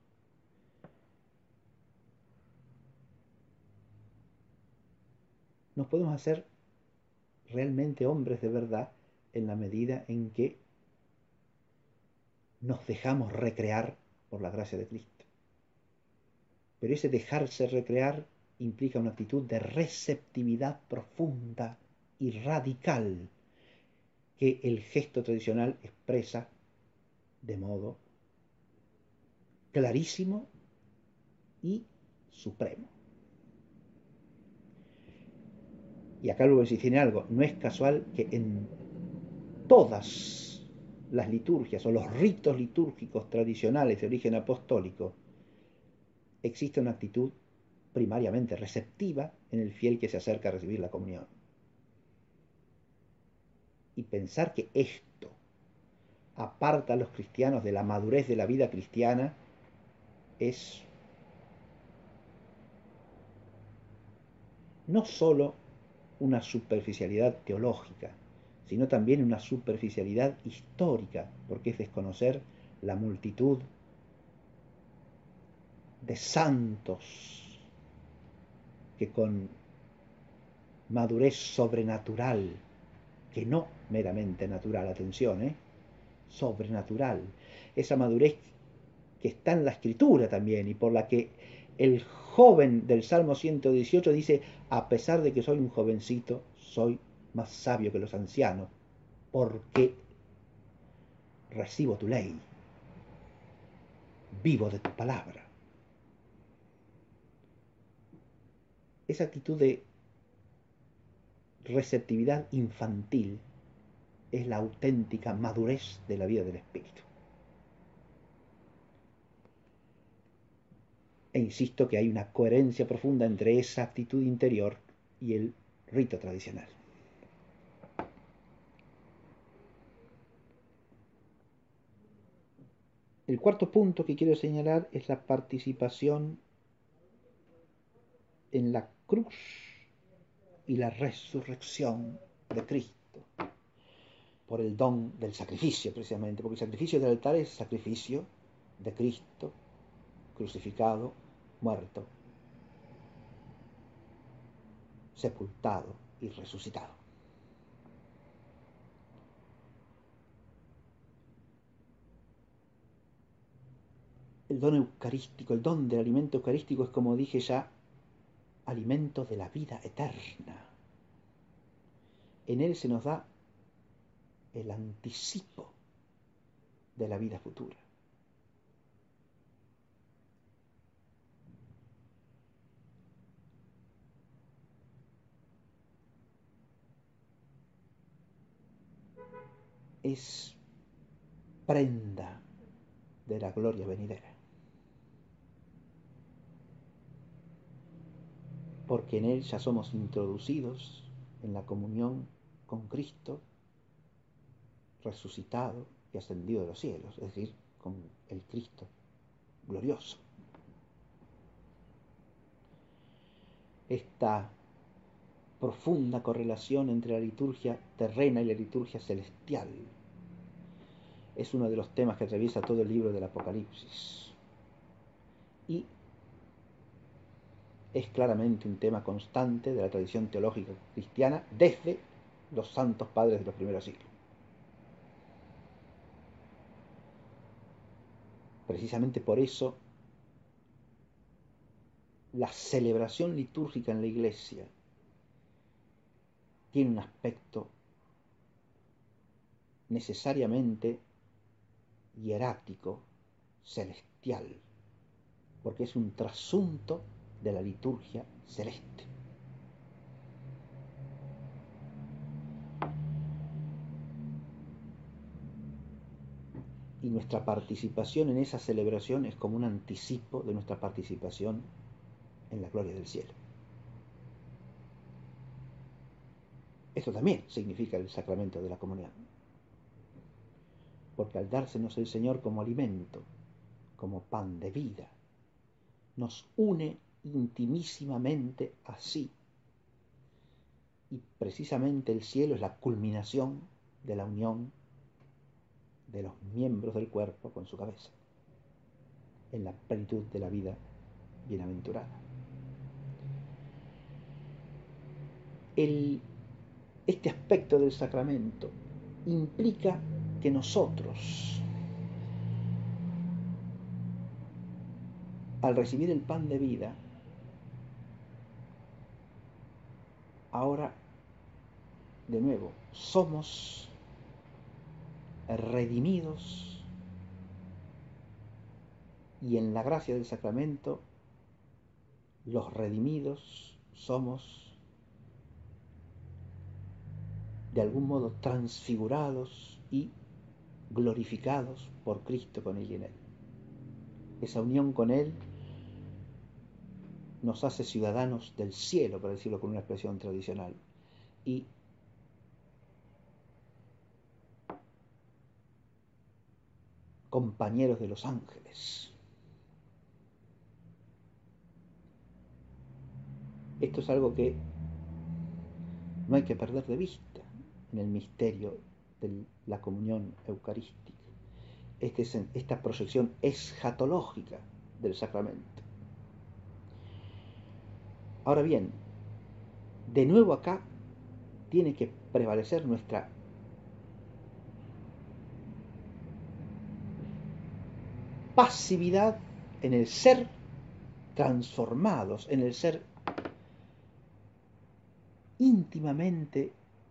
Nos podemos hacer realmente hombres de verdad en la medida en que nos dejamos recrear por la gracia de Cristo. Pero ese dejarse recrear implica una actitud de receptividad profunda y radical que el gesto tradicional expresa de modo clarísimo y supremo. Y acá luego si tiene algo, no es casual que en todas las liturgias o los ritos litúrgicos tradicionales de origen apostólico existe una actitud primariamente receptiva en el fiel que se acerca a recibir la comunión. Y pensar que esto aparta a los cristianos de la madurez de la vida cristiana es no solo una superficialidad teológica, sino también una superficialidad histórica, porque es desconocer la multitud de santos que con madurez sobrenatural, que no meramente natural, atención, sobrenatural, esa madurez que está en la escritura también y por la que el joven del Salmo 118 dice, a pesar de que soy un jovencito, soy más sabio que los ancianos, porque recibo tu ley, vivo de tu palabra. Esa actitud de receptividad infantil es la auténtica madurez de la vida del espíritu. E insisto que hay una coherencia profunda entre esa actitud interior y el rito tradicional. El cuarto punto que quiero señalar es la participación en la cruz y la resurrección de Cristo, por el don del sacrificio precisamente, porque el sacrificio del altar es el sacrificio de Cristo crucificado, muerto, sepultado y resucitado. El don eucarístico, el don del alimento eucarístico es, como dije ya, alimento de la vida eterna. En él se nos da el anticipo de la vida futura. Es prenda de la gloria venidera. Porque en él ya somos introducidos en la comunión con Cristo resucitado y ascendido de los cielos, es decir, con el Cristo glorioso. Esta profunda correlación entre la liturgia terrena y la liturgia celestial. Es uno de los temas que atraviesa todo el libro del Apocalipsis. Y es claramente un tema constante de la tradición teológica cristiana desde los santos padres de los primeros siglos. Precisamente por eso, la celebración litúrgica en la Iglesia tiene un aspecto necesariamente hierático, celestial, porque es un trasunto de la liturgia celeste. Y nuestra participación en esa celebración es como un anticipo de nuestra participación en la gloria del cielo. Esto también significa el sacramento de la comunión, porque al dársenos el Señor como alimento, como pan de vida, nos une intimísimamente a sí. Y precisamente el cielo es la culminación de la unión de los miembros del cuerpo con su cabeza, en la plenitud de la vida bienaventurada. Este aspecto del sacramento implica que nosotros, al recibir el pan de vida, ahora, de nuevo, somos redimidos y en la gracia del sacramento, los redimidos somos de algún modo transfigurados y glorificados por Cristo con Él y en Él. Esa unión con Él nos hace ciudadanos del cielo, para decirlo con una expresión tradicional, y compañeros de los ángeles. Esto es algo que no hay que perder de vista en el misterio de la comunión eucarística. Esta proyección escatológica del sacramento. Ahora bien, de nuevo acá tiene que prevalecer nuestra pasividad en el ser transformados, en el ser íntimamente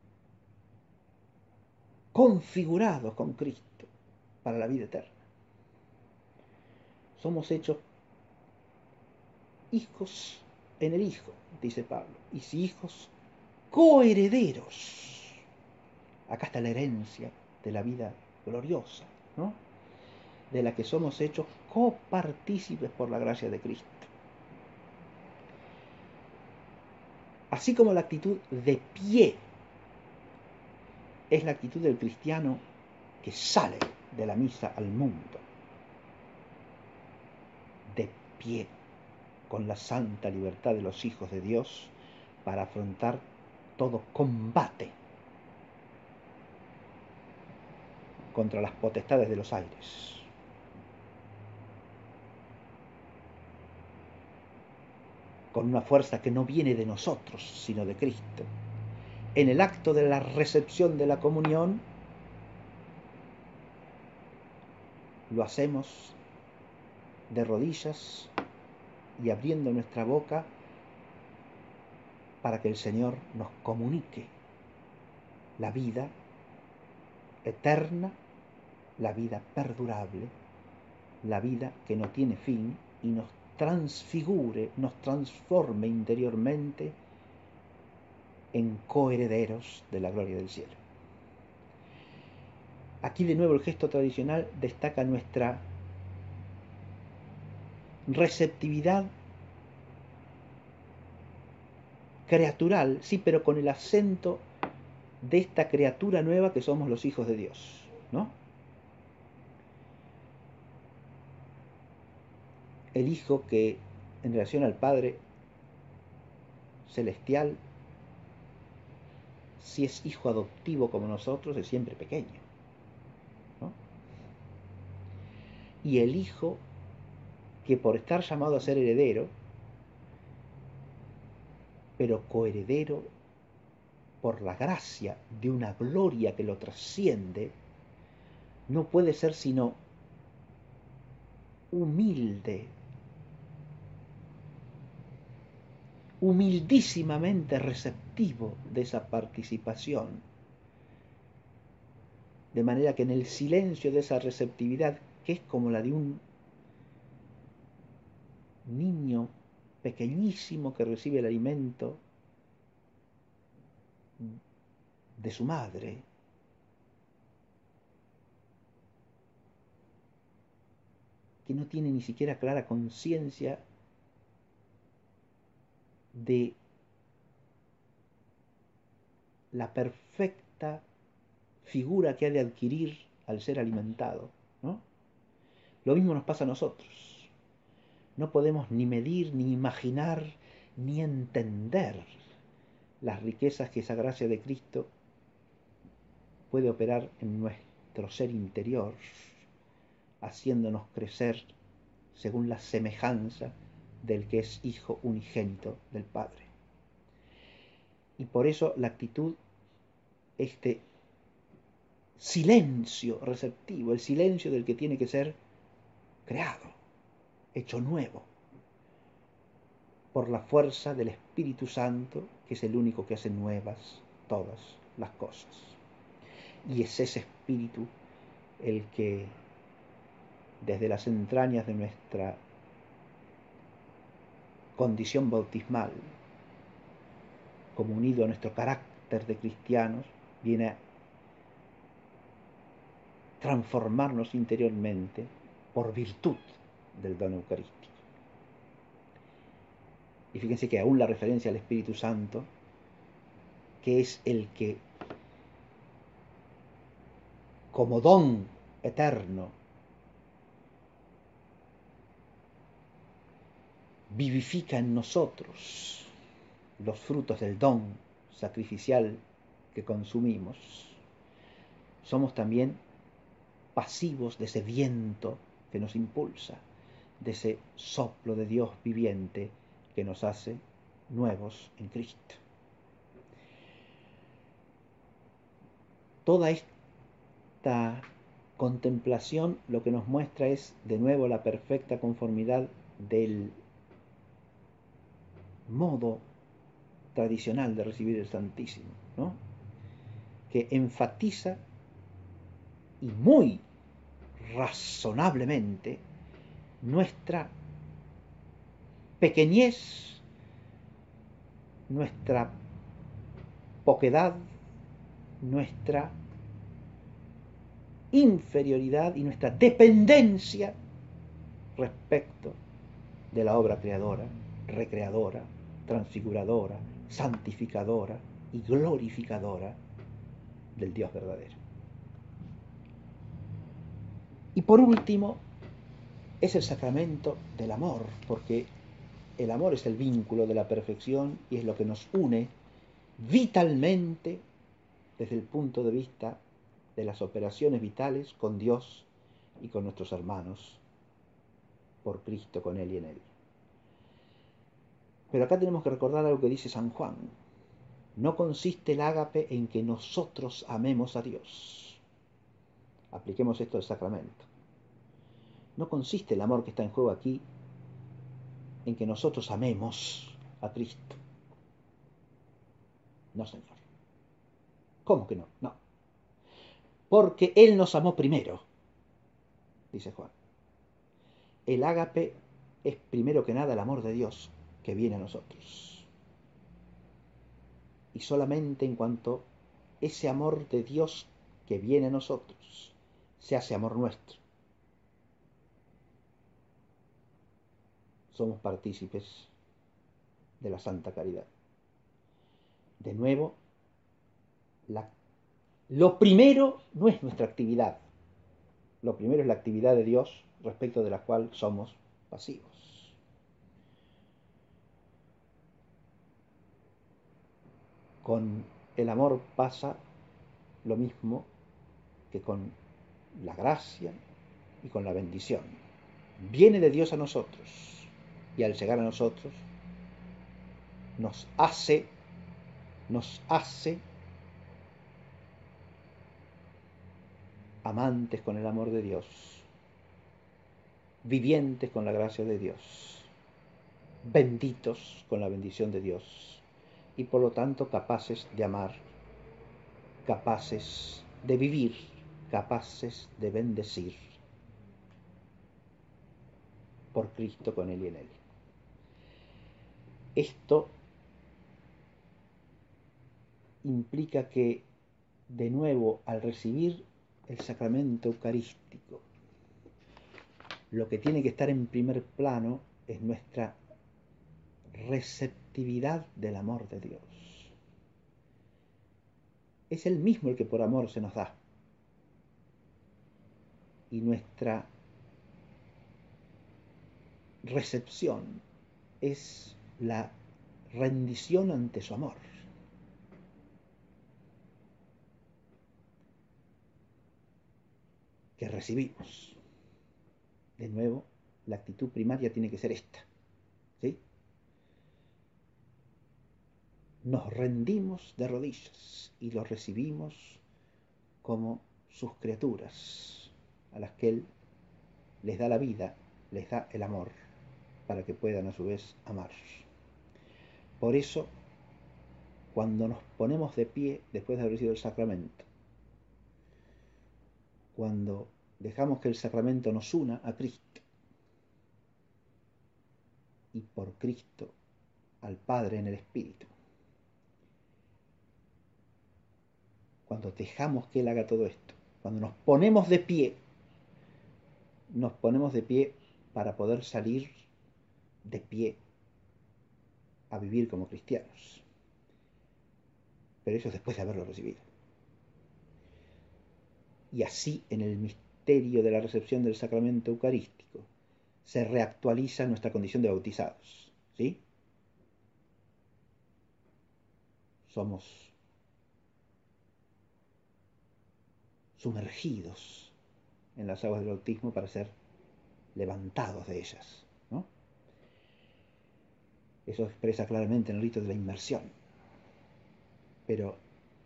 configurados con Cristo para la vida eterna. Somos hechos hijos en el Hijo, dice Pablo, y si hijos, coherederos. Acá está la herencia de la vida gloriosa, ¿no? De la que somos hechos copartícipes por la gracia de Cristo. Así como la actitud de pie es la actitud del cristiano que sale de la misa al mundo, de pie, con la santa libertad de los hijos de Dios para afrontar todo combate contra las potestades de los aires. Con una fuerza que no viene de nosotros, sino de Cristo. En el acto de la recepción de la comunión, lo hacemos de rodillas y abriendo nuestra boca para que el Señor nos comunique la vida eterna, la vida perdurable, la vida que no tiene fin y nos transfigure, nos transforme interiormente en coherederos de la gloria del cielo. Aquí de nuevo el gesto tradicional destaca nuestra receptividad creatural, sí, pero con el acento de esta criatura nueva que somos los hijos de Dios, ¿no? El Hijo que en relación al Padre celestial si es hijo adoptivo como nosotros, es siempre pequeño, ¿no? Y el hijo que por estar llamado a ser heredero, pero coheredero por la gracia de una gloria que lo trasciende, no puede ser sino humilde, humildísimamente receptivo de esa participación, de manera que en el silencio de esa receptividad, que es como la de un niño pequeñísimo que recibe el alimento de su madre, que no tiene ni siquiera clara conciencia de la perfecta figura que ha de adquirir al ser alimentado, ¿no? Lo mismo nos pasa a nosotros. No podemos ni medir, ni imaginar, ni entender las riquezas que esa gracia de Cristo puede operar en nuestro ser interior, haciéndonos crecer según la semejanza del que es Hijo unigénito del Padre. Y por eso la actitud, este silencio receptivo, el silencio del que tiene que ser creado, hecho nuevo, por la fuerza del Espíritu Santo, que es el único que hace nuevas todas las cosas. Y es ese Espíritu el que desde las entrañas de nuestra condición bautismal, como unido a nuestro carácter de cristianos, viene a transformarnos interiormente por virtud del don eucarístico. Y fíjense que aún la referencia al Espíritu Santo, que es el que como don eterno vivifica en nosotros los frutos del don sacrificial que consumimos, somos también pasivos de ese viento que nos impulsa, de ese soplo de Dios viviente que nos hace nuevos en Cristo. Toda esta contemplación lo que nos muestra es de nuevo la perfecta conformidad del modo tradicional de recibir el Santísimo, ¿no? Que enfatiza y muy razonablemente nuestra pequeñez, nuestra poquedad, nuestra inferioridad y nuestra dependencia respecto de la obra creadora, recreadora, transfiguradora, santificadora y glorificadora del Dios verdadero. Y por último, es el sacramento del amor, porque el amor es el vínculo de la perfección y es lo que nos une vitalmente desde el punto de vista de las operaciones vitales con Dios y con nuestros hermanos, por Cristo, con Él y en Él. Pero acá tenemos que recordar algo que dice San Juan. No consiste el ágape en que nosotros amemos a Dios. Apliquemos esto al sacramento. No consiste el amor que está en juego aquí en que nosotros amemos a Cristo. No, Señor. ¿Cómo que no? No. Porque Él nos amó primero, dice Juan. El ágape es primero que nada el amor de Dios que viene a nosotros. Y solamente en cuanto ese amor de Dios que viene a nosotros se hace amor nuestro, somos partícipes de la Santa Caridad. De nuevo, lo primero no es nuestra actividad, lo primero es la actividad de Dios respecto de la cual somos pasivos. Con el amor pasa lo mismo que con la gracia y con la bendición. Viene de Dios a nosotros y al llegar a nosotros nos hace amantes con el amor de Dios, vivientes con la gracia de Dios, benditos con la bendición de Dios y por lo tanto capaces de amar, capaces de vivir, capaces de bendecir por Cristo con Él y en Él. Esto implica que, de nuevo, al recibir el sacramento eucarístico, lo que tiene que estar en primer plano es nuestra receptividad del amor de Dios. Es Él mismo el que por amor se nos da. Y nuestra recepción es la rendición ante su amor. Que recibimos. De nuevo, la actitud primaria tiene que ser esta. ¿Sí? Nos rendimos de rodillas y lo recibimos como sus criaturas, a las que Él les da la vida, les da el amor, para que puedan a su vez amar. Por eso, cuando nos ponemos de pie después de haber recibido el sacramento, cuando dejamos que el sacramento nos una a Cristo y por Cristo al Padre en el Espíritu, cuando dejamos que Él haga todo esto, cuando nos ponemos de pie para poder salir de pie a vivir como cristianos. Pero eso es después de haberlo recibido. Y así, en el misterio de la recepción del sacramento eucarístico, se reactualiza nuestra condición de bautizados. ¿Sí? Somos sumergidos en las aguas del bautismo para ser levantados de ellas, ¿no? Eso expresa claramente en el rito de la inmersión. Pero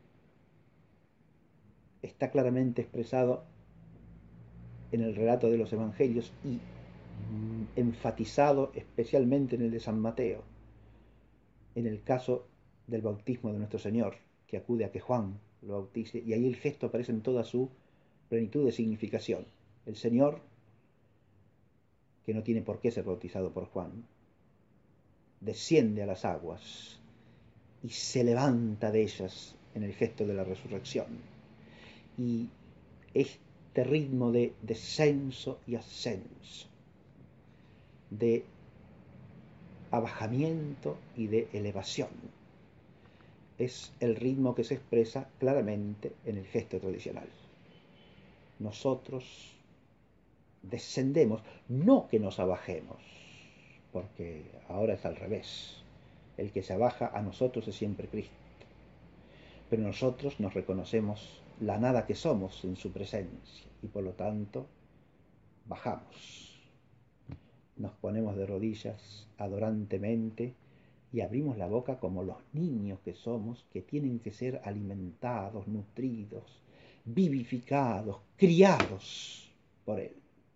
está claramente expresado en el relato de los evangelios y enfatizado especialmente en el de San Mateo, en el caso del bautismo de nuestro Señor, que acude a que Juan lo bautice, y ahí el gesto aparece en toda su plenitud de significación. El Señor, que no tiene por qué ser bautizado por Juan, desciende a las aguas y se levanta de ellas en el gesto de la resurrección. Y este ritmo de descenso y ascenso, de abajamiento y de elevación, es el ritmo que se expresa claramente en el gesto tradicional. Nosotros descendemos, no que nos abajemos, porque ahora es al revés. El que se abaja a nosotros es siempre Cristo. Pero nosotros nos reconocemos la nada que somos en su presencia y por lo tanto bajamos. Nos ponemos de rodillas adorantemente y abrimos la boca como los niños que somos, que tienen que ser alimentados, nutridos, vivificados, criados por Él.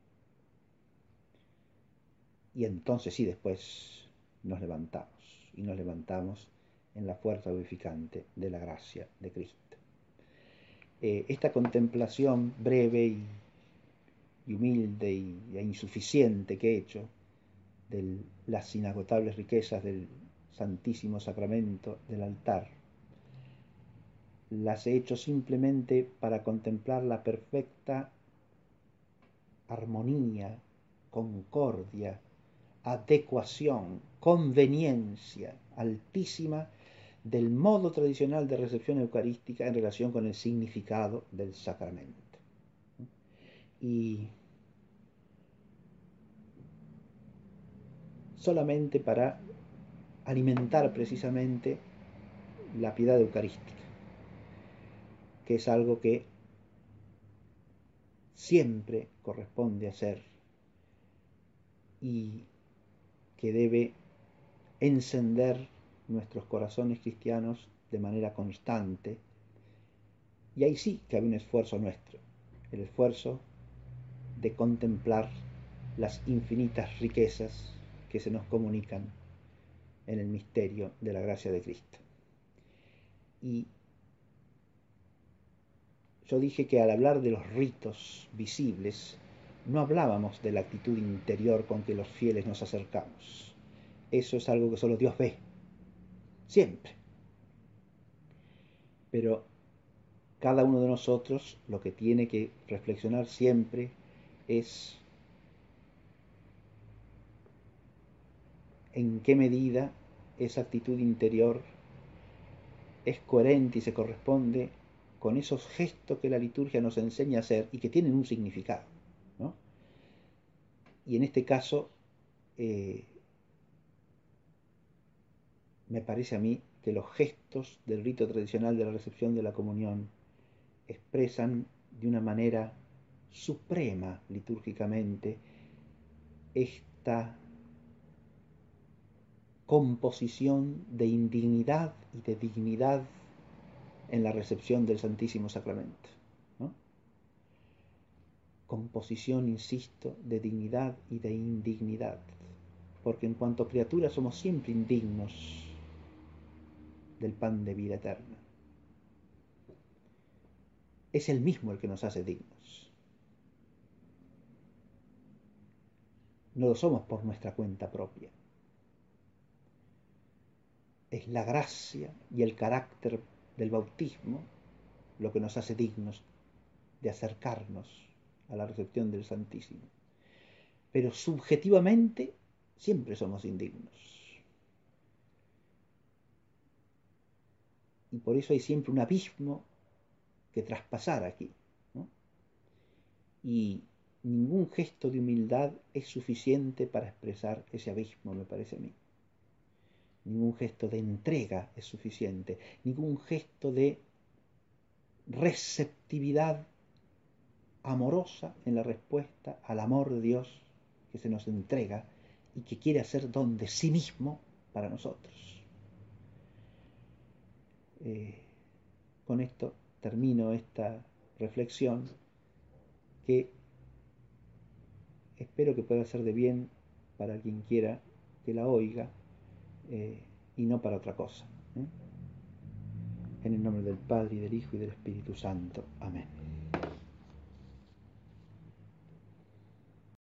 Y entonces sí, después nos levantamos, y nos levantamos en la fuerza vivificante de la gracia de Cristo. Esta contemplación breve y humilde e insuficiente que he hecho de las inagotables riquezas del Santísimo Sacramento del altar, las he hecho simplemente para contemplar la perfecta armonía, concordia, adecuación, conveniencia altísima del modo tradicional de recepción eucarística en relación con el significado del sacramento. Y solamente para alimentar precisamente la piedad eucarística, que es algo que siempre corresponde hacer y que debe encender nuestros corazones cristianos de manera constante. Y ahí sí que hay un esfuerzo nuestro, el esfuerzo de contemplar las infinitas riquezas que se nos comunican en el misterio de la gracia de Cristo. Y yo dije que al hablar de los ritos visibles, no hablábamos de la actitud interior con que los fieles nos acercamos. Eso es algo que solo Dios ve, siempre. Pero cada uno de nosotros lo que tiene que reflexionar siempre es en qué medida esa actitud interior es coherente y se corresponde con esos gestos que la liturgia nos enseña a hacer y que tienen un significado, ¿no? Y en este caso, me parece a mí que los gestos del rito tradicional de la recepción de la comunión expresan de una manera suprema litúrgicamente esta composición de indignidad y de dignidad en la recepción del Santísimo Sacramento, ¿no? Composición, insisto, de dignidad y de indignidad, porque en cuanto criaturas somos siempre indignos del pan de vida eterna. Es Él mismo el que nos hace dignos. No lo somos por nuestra cuenta propia. Es la gracia y el carácter del bautismo lo que nos hace dignos de acercarnos a la recepción del Santísimo. Pero subjetivamente siempre somos indignos. Y por eso hay siempre un abismo que traspasar aquí, ¿no? Y ningún gesto de humildad es suficiente para expresar ese abismo, me parece a mí. Ningún gesto de entrega es suficiente, ningún gesto de receptividad amorosa en la respuesta al amor de Dios que se nos entrega y que quiere hacer don de sí mismo para nosotros. Con esto termino esta reflexión que espero que pueda ser de bien para quien quiera que la oiga, y no para otra cosa. En el nombre del Padre, y del Hijo, y del Espíritu Santo. Amén.